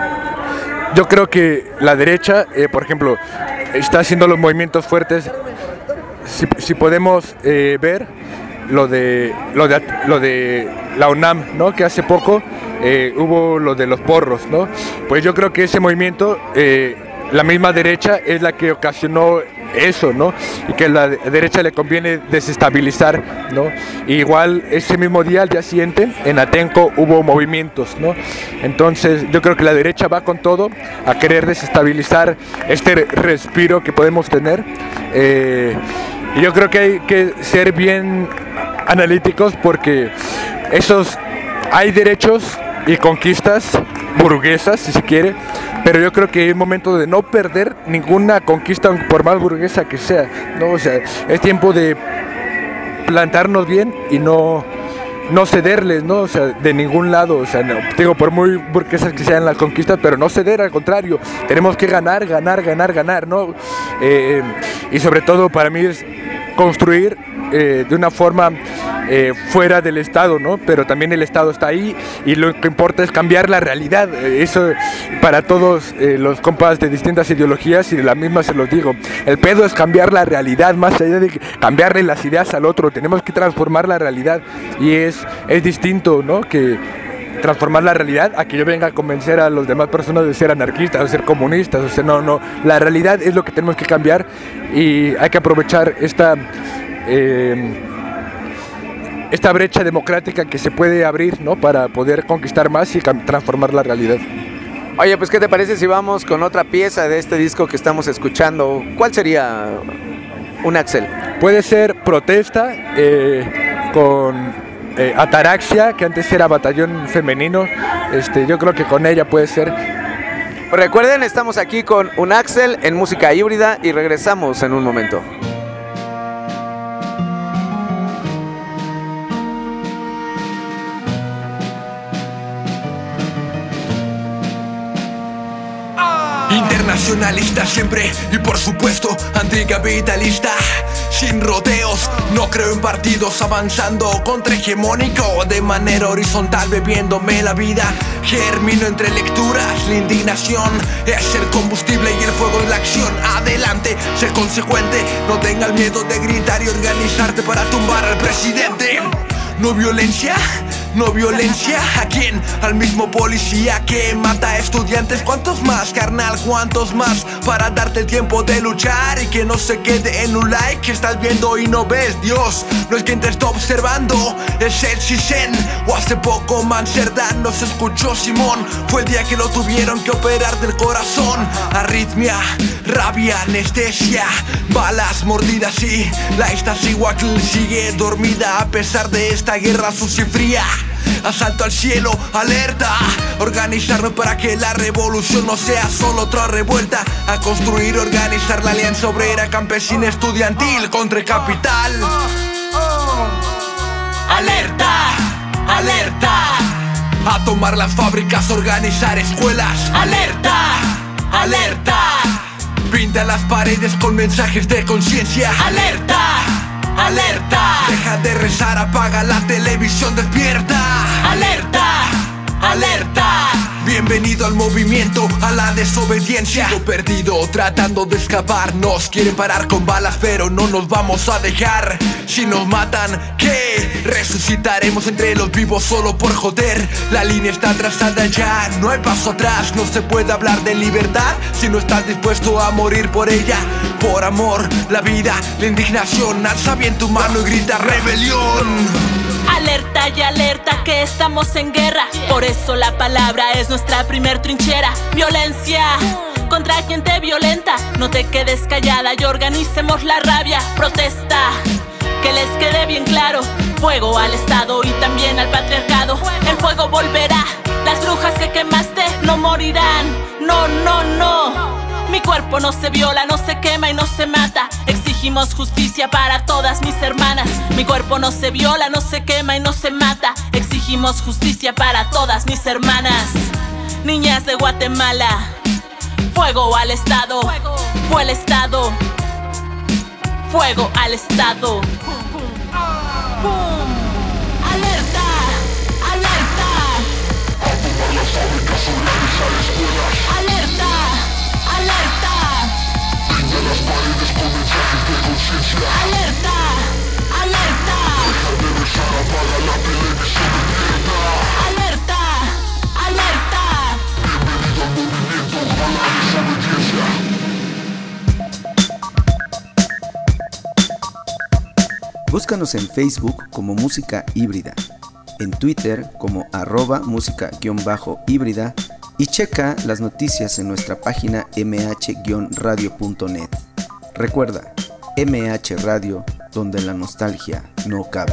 C: yo creo que la derecha, eh, por ejemplo, está haciendo los movimientos fuertes. Si, si podemos eh, ver lo de, lo, de, lo de la UNAM, ¿no? Que hace poco eh, hubo lo de los porros, ¿no? Pues yo creo que ese movimiento, eh, la misma derecha es la que ocasionó eso, ¿no? Y que a la derecha le conviene desestabilizar, ¿no? Y igual ese mismo día, al día siguiente, en Atenco hubo movimientos, ¿no? Entonces yo creo que la derecha va con todo a querer desestabilizar este respiro que podemos tener. Eh, y yo creo que hay que ser bien analíticos, porque esos, hay derechos y conquistas burguesas, si se quiere, pero yo creo que es momento de no perder ninguna conquista, por más burguesa que sea, ¿no? O sea, es tiempo de plantarnos bien y no, no cederles, ¿no? O sea, de ningún lado, o sea, no, digo, por muy burguesas que sean las conquistas, pero no ceder, al contrario, tenemos que ganar, ganar, ganar, ganar, ¿no? Eh, y sobre todo para mí es construir eh, de una forma eh, fuera del Estado, ¿no? Pero también el Estado está ahí y lo que importa es cambiar la realidad. Eso para todos eh, los compas de distintas ideologías, y de la misma se los digo. El pedo es cambiar la realidad, más allá de cambiarle las ideas al otro. Tenemos que transformar la realidad, y es, es distinto, ¿no? Que transformar la realidad a que yo venga a convencer a las demás personas de ser anarquistas o ser comunistas. O sea, no, no, la realidad es lo que tenemos que cambiar, y hay que aprovechar esta eh, esta brecha democrática que se puede abrir, ¿no? Para poder conquistar más y transformar la realidad.
B: Oye, pues ¿qué te parece si vamos con otra pieza de este disco que estamos escuchando? ¿Cuál sería un Axel?
C: Puede ser Protesta, eh, con Eh, Ataraxia, que antes era Batallón Femenino. Este, yo creo que con ella puede ser.
B: Recuerden, estamos aquí con un Axel en música híbrida y regresamos en un momento.
E: Internacionalista siempre, y por supuesto anticapitalista, sin rodeos, no creo en partidos, avanzando contrahegemónico, de manera horizontal, bebiéndome la vida. Germino entre lecturas, la indignación es el combustible y el fuego es la acción. Adelante, sé consecuente, no tengas miedo de gritar y organizarte para tumbar al presidente. No violencia, no violencia. ¿A quién? Al mismo policía que mata a estudiantes. ¿Cuántos más, carnal? ¿Cuántos más? Para darte el tiempo de luchar y que no se quede en un like que estás viendo y no ves. Dios no es quien te está observando, es el Cisen. O hace poco Mancerdán nos escuchó Simón. Fue el día que lo tuvieron que operar del corazón. Arritmia, rabia, anestesia, balas, mordidas y la Iztaccíhuatl sigue dormida a pesar de esta Esta guerra sucia y fría. Asalto al cielo, alerta. Organizarnos para que la revolución no sea solo otra revuelta. A construir, organizar la alianza obrera, campesina, estudiantil contra el capital. Alerta, alerta. A tomar las fábricas, organizar escuelas. Alerta, alerta. Pinta las paredes con mensajes de conciencia. Alerta, alerta. Deja de rezar, apaga la televisión, despierta. Bienvenido al movimiento, a la desobediencia. Sigo perdido, tratando de escapar. Nos quieren parar con balas, pero no nos vamos a dejar. Si nos matan, ¿qué? Resucitaremos entre los vivos solo por joder. La línea está trazada ya, no hay paso atrás. No se puede hablar de libertad si no estás dispuesto a morir por ella. Por amor, la vida, la indignación. Alza bien tu mano y grita rebelión.
H: Alerta y alerta que estamos en guerra. Por eso la palabra es nuestra primer trinchera. Violencia contra quien te violenta. No te quedes callada y organicemos la rabia. Protesta, que les quede bien claro. Fuego al Estado y también al patriarcado. El fuego volverá. Las brujas que quemaste no morirán. No, no, no. Mi cuerpo no se viola, no se quema y no se mata. Exigimos justicia para todas mis hermanas. Mi cuerpo no se viola, no se quema y no se mata. Exigimos justicia para todas mis hermanas. Niñas de Guatemala, fuego al Estado. Fue el Estado. Fuego al Estado. Alerta, alerta. Alerta. Alerta. Alerta. Alerta. Alerta. Alerta.
A: Búscanos en Facebook como Música Híbrida, en Twitter como arroba música-híbrida y checa las noticias en nuestra página eme hache radio punto net. Recuerda, eme hache Radio, donde la nostalgia no cabe.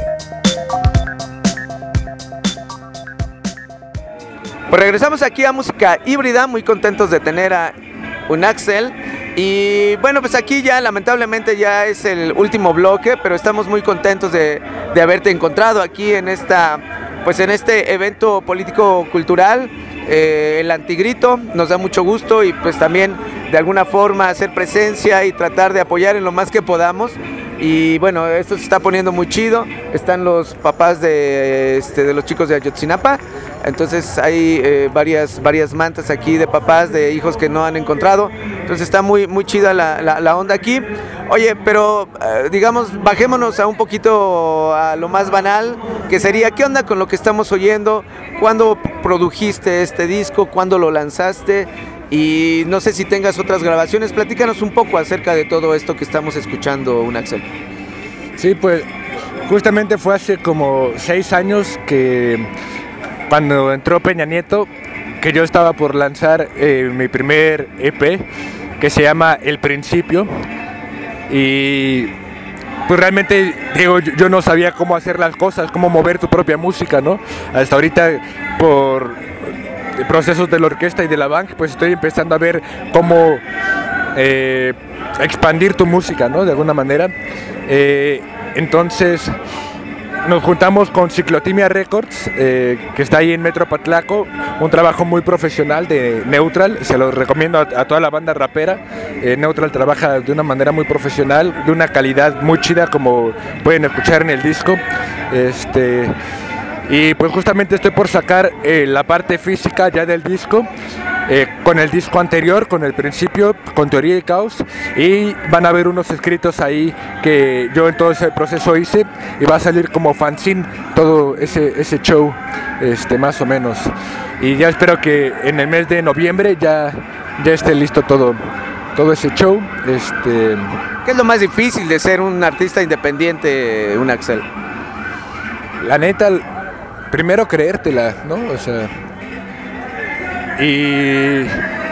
B: Pues regresamos aquí a Música Híbrida, muy contentos de tener a Unaxel. Y bueno, pues aquí ya lamentablemente ya es el último bloque, pero estamos muy contentos de, de haberte encontrado aquí en esta, pues en este evento político-cultural, eh, el Antigrito. Nos da mucho gusto y pues también de alguna forma hacer presencia y tratar de apoyar en lo más que podamos. Y bueno, esto se está poniendo muy chido. Están los papás de, este, de los chicos de Ayotzinapa. Entonces hay eh, varias, varias mantas aquí de papás, de hijos que no han encontrado. Entonces está muy, muy chida la, la, la onda aquí. Oye, pero eh, digamos, bajémonos a un poquito a lo más banal, que sería, ¿qué onda con lo que estamos oyendo? ¿Cuándo produjiste este disco? ¿Cuándo lo lanzaste? Y no sé si tengas otras grabaciones. Platícanos un poco acerca de todo esto que estamos escuchando, Unaxel.
C: Sí, pues justamente fue hace como seis años que cuando entró Peña Nieto, que yo estaba por lanzar eh, mi primer E Pe, que se llama El Principio. Y pues realmente, digo, yo no sabía cómo hacer las cosas, cómo mover tu propia música, ¿no? Hasta ahorita, por procesos de la orquesta y de la band, pues estoy empezando a ver cómo eh, expandir tu música, ¿no? De alguna manera. Eh, entonces nos juntamos con Ciclotimia Records, eh, que está ahí en Metro Patlaco, un trabajo muy profesional de Neutral, se lo recomiendo a, a toda la banda rapera. eh, Neutral trabaja de una manera muy profesional, de una calidad muy chida, como pueden escuchar en el disco. Este... Y pues justamente estoy por sacar eh, la parte física ya del disco, eh, con el disco anterior, con El Principio, con Teoría y Caos, y van a ver unos escritos ahí que yo en todo ese proceso hice, y va a salir como fanzine todo ese, ese show, este, más o menos. Y ya espero que en el mes de noviembre ya, ya esté listo todo, todo ese show. Este...
B: ¿Qué es lo más difícil de ser un artista independiente, Unaxel?
C: La neta, primero creértela, ¿no? O sea, y,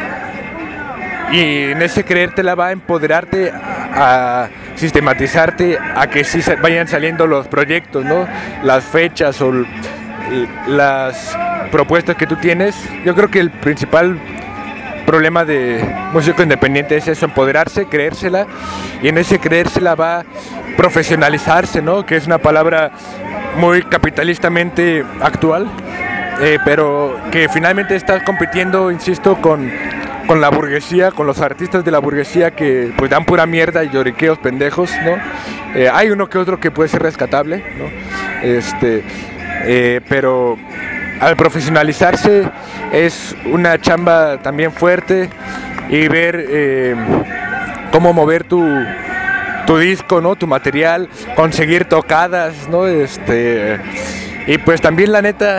C: y en ese creértela va a empoderarte, a, a sistematizarte, a que sí vayan saliendo los proyectos, ¿no? Las fechas o l- las propuestas que tú tienes. Yo creo que el principal problema de músico independiente es eso, empoderarse, creérsela, y en ese creérsela va profesionalizarse, ¿no? Que es una palabra muy capitalistamente actual, eh, pero que finalmente está compitiendo, insisto, con, con la burguesía, con los artistas de la burguesía que pues dan pura mierda y lloriqueos pendejos, ¿no? Eh, hay uno que otro que puede ser rescatable, ¿no? Este, eh, pero al profesionalizarse es una chamba también fuerte y ver eh, cómo mover tu, tu disco, ¿no? Tu material, conseguir tocadas, ¿no? Este, y pues también la neta,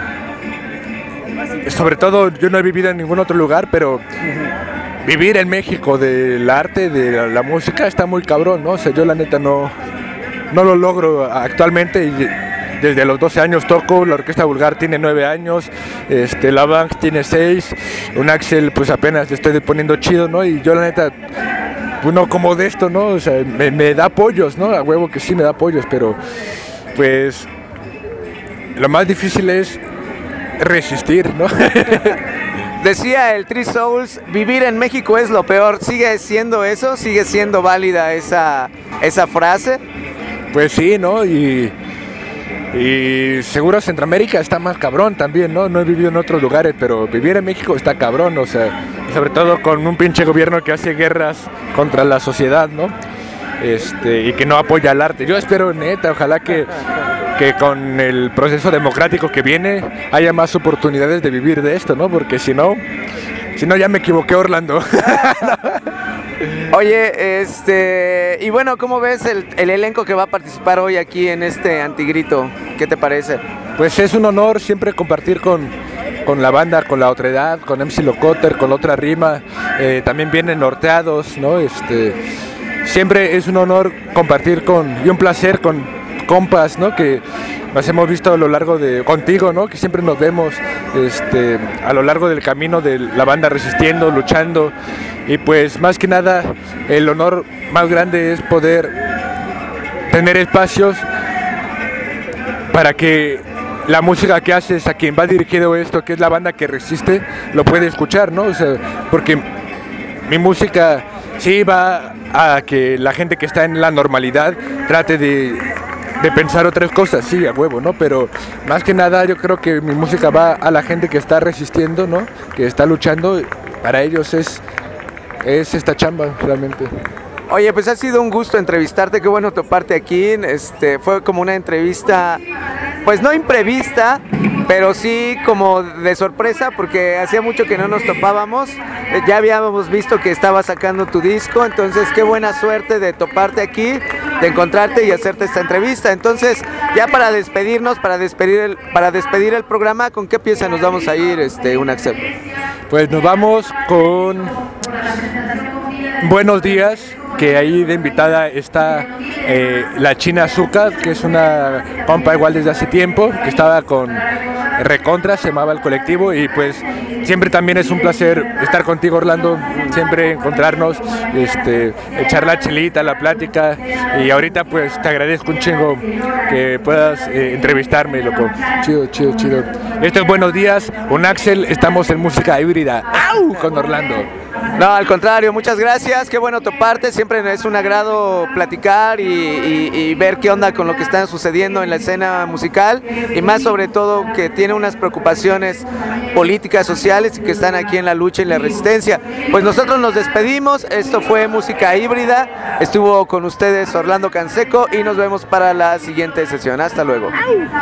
C: sobre todo yo no he vivido en ningún otro lugar, pero vivir en México del arte, de la, la música está muy cabrón, ¿no? O sea, yo la neta no, no lo logro actualmente y desde los doce años toco, la Orquesta Vulgar tiene nueve años, este, la Banks tiene seis, un Axel pues apenas le estoy poniendo chido, ¿no? Y yo la neta, pues no como de esto, ¿no? O sea, me, me da apoyos, ¿no? A huevo que sí me da apoyos, pero pues lo más difícil es resistir, ¿no?
B: Decía el Three Souls, vivir en México es lo peor. ¿Sigue siendo eso? ¿Sigue siendo válida esa, esa frase?
C: Pues sí, ¿no? Y... Y seguro Centroamérica está más cabrón también, ¿no? No he vivido en otros lugares, pero vivir en México está cabrón, o sea, sobre todo con un pinche gobierno que hace guerras contra la sociedad, ¿no? Este, y que no apoya al arte. Yo espero, neta, ojalá que, que con el proceso democrático que viene haya más oportunidades de vivir de esto, ¿no? Porque si no, si no ya me equivoqué, Orlando.
B: Oye, este, y bueno, ¿cómo ves el, el elenco que va a participar hoy aquí en este Antigrito? ¿Qué te parece?
C: Pues es un honor siempre compartir con, con la banda, con La Otredad, con M C Locoter, con La Otra Rima, eh, también vienen Norteados, ¿no? Este, siempre es un honor compartir con, y un placer con compas, ¿no? Que nos hemos visto a lo largo de, contigo, ¿no? Que siempre nos vemos este, a lo largo del camino de la banda resistiendo, luchando. Y pues más que nada el honor más grande es poder tener espacios para que la música que haces, a quien va dirigido esto, que es la banda que resiste, lo puede escuchar, ¿no? O sea, porque mi música sí va a que la gente que está en la normalidad trate de, de pensar otras cosas, sí, a huevo, ¿no? Pero más que nada yo creo que mi música va a la gente que está resistiendo, ¿no? Que está luchando, para ellos es... es esta chamba realmente.
B: Oye, pues ha sido un gusto entrevistarte, qué bueno toparte aquí. Este, fue como una entrevista, pues no imprevista, pero sí como de sorpresa, porque hacía mucho que no nos topábamos. Ya habíamos visto que estabas sacando tu disco, entonces qué buena suerte de toparte aquí, de encontrarte y hacerte esta entrevista. Entonces, ya para despedirnos, para despedir el, para despedir el programa, ¿con qué pieza nos vamos a ir, este, un Axel?
C: Pues nos vamos con Buenos Días, que ahí de invitada está eh, la China Azúcar, que es una compa igual desde hace tiempo, que estaba con Recontra, se llamaba el colectivo, y pues siempre también es un placer estar contigo, Orlando, siempre encontrarnos, este, echar la chelita, la plática, y ahorita pues te agradezco un chingo que puedas eh, entrevistarme, loco. Chido, chido, chido. Esto es Buenos Días, un Axel, estamos en Música Híbrida. ¡Au! Con Orlando.
B: No, al contrario, muchas gracias, qué bueno toparte, siempre es un agrado platicar y, y, y ver qué onda con lo que está sucediendo en la escena musical, y más sobre todo que tiene unas preocupaciones políticas, sociales, y que están aquí en la lucha y la resistencia. Pues nosotros nos despedimos, esto fue Música Híbrida, estuvo con ustedes Orlando Canseco y nos vemos para la siguiente sesión, hasta luego.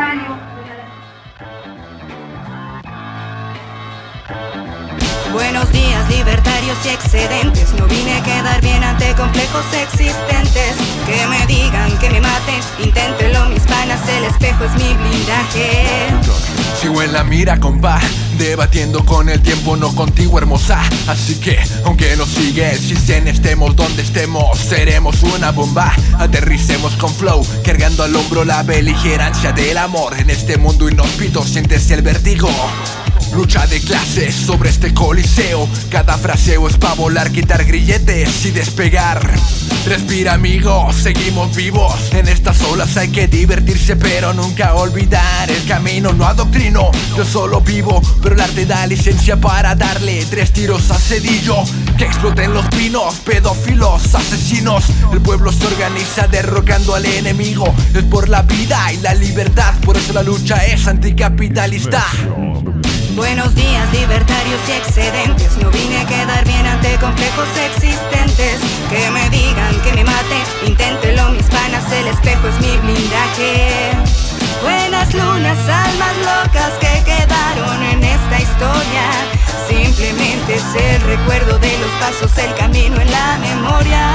I: Buenos días, libertarios y excedentes. No vine a quedar bien ante complejos existentes. Que me digan, que me maten, inténtenlo mis panas, el espejo es mi blindaje.
E: Sigo en la mira, compa, debatiendo con el tiempo, no contigo, hermosa. Así que, aunque nos sigue el Shisen, estemos donde estemos, seremos una bomba. Aterricemos con flow, cargando al hombro la beligerancia del amor. En este mundo inhóspito sientes el vértigo. Lucha de clases sobre este coliseo. Cada fraseo es pa' volar, quitar grilletes y despegar. Respira, amigo, seguimos vivos. En estas olas hay que divertirse, pero nunca olvidar el camino. No adoctrino, yo solo vivo, pero el arte da licencia para darle tres tiros a Cedillo. Que exploten los pinos, pedófilos, asesinos. El pueblo se organiza derrocando al enemigo. Es por la vida y la libertad, por eso la lucha es anticapitalista.
I: Buenos días, libertarios y excedentes. No vine a quedar bien ante complejos existentes. Que me digan, que me maten, inténtenlo mis panas, el espejo es mi blindaje. Buenas lunas, almas locas que quedan pasos, el camino en la memoria.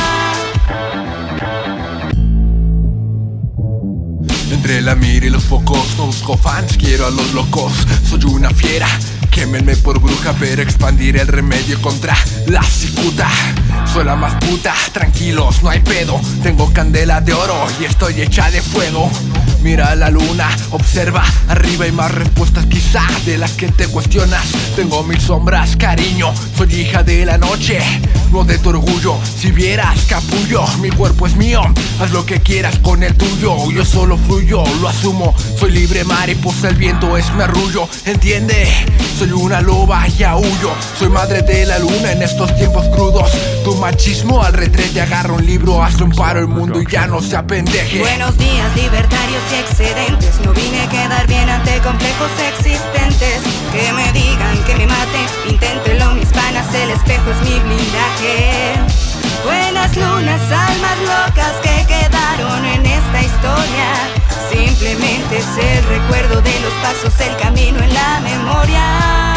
E: Entre la mira y los focos no busco fans, quiero a los locos. Soy una fiera, quémenme por bruja, pero expandiré el remedio contra la cicuta. Soy la más puta, tranquilos, no hay pedo. Tengo candela de oro y estoy hecha de fuego. Mira la luna, observa, arriba hay más respuestas quizá de las que te cuestionas. Tengo mil sombras, cariño, soy hija de la noche, no de tu orgullo. Si vieras, capullo, mi cuerpo es mío, haz lo que quieras con el tuyo. Yo solo fluyo, lo asumo, soy libre mariposa, el viento es mi arrullo. Entiende, soy una loba y aullo, soy madre de la luna en estos tiempos crudos. Tu machismo al retrete, agarra un libro, hazle un paro al mundo y ya no se apendeje.
I: Buenos días, libertarios y excedentes, no vine a quedar bien ante complejos existentes. Que me digan, que me maten, inténtenlo mis panas, el espejo es mi blindaje. Buenas lunas, almas locas que quedaron en esta historia. Simplemente es el recuerdo de los pasos, el camino en la memoria.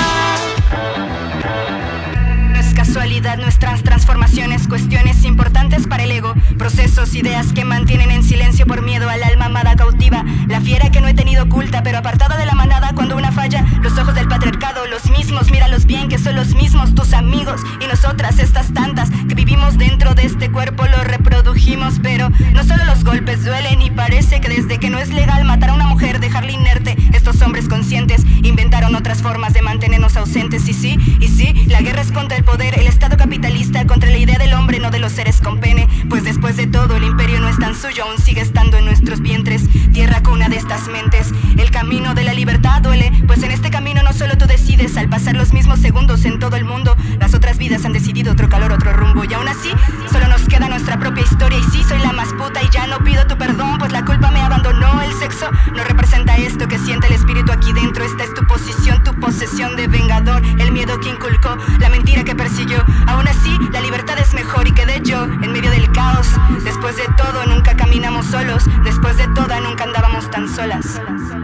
I: Casualidad, nuestras transformaciones, cuestiones importantes para el ego, procesos, ideas que mantienen en silencio por miedo al alma amada cautiva. La fiera que no he tenido oculta, pero apartada de la manada cuando una falla. Los ojos del patriarcado, los mismos, míralos bien, que son los mismos, tus amigos y nosotras, estas tantas que vivimos dentro de este cuerpo, lo reprodujimos. Pero no solo los golpes duelen y parece que desde que no es legal matar a una mujer, dejarla inerte, estos hombres conscientes inventaron otras formas de mantenernos ausentes. Y sí, y sí, la guerra es contra el poder, el estado capitalista, contra la idea del hombre, no de los seres con pene. Pues después de todo el imperio no es tan suyo, aún sigue estando en nuestros vientres, tierra cuna de estas mentes. El camino de la libertad duele, pues en este camino no solo tú decides, al pasar los mismos segundos en todo el mundo, las otras vidas han decidido otro calor, otro rumbo. Y aún así, solo nos queda nuestra propia historia. Y sí, soy la más puta y ya no pido tu perdón, pues la culpa me abandonó. El sexo no representa esto que siente el espíritu aquí dentro. Esta es tu posición, tu posesión de vengador, el miedo que inculcó, la mentira que persiguió. Aún así, la libertad es mejor y quedé yo en medio del caos. Después de todo, nunca caminamos solos. Después de todo, nunca andábamos tan solas.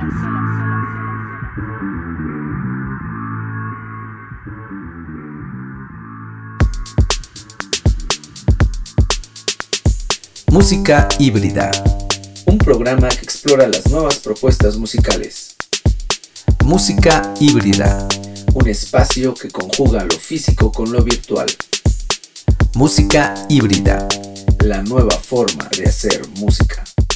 A: Música híbrida, un programa que explora las nuevas propuestas musicales. Música híbrida, un espacio que conjuga lo físico con lo virtual. Música híbrida, la nueva forma de hacer música.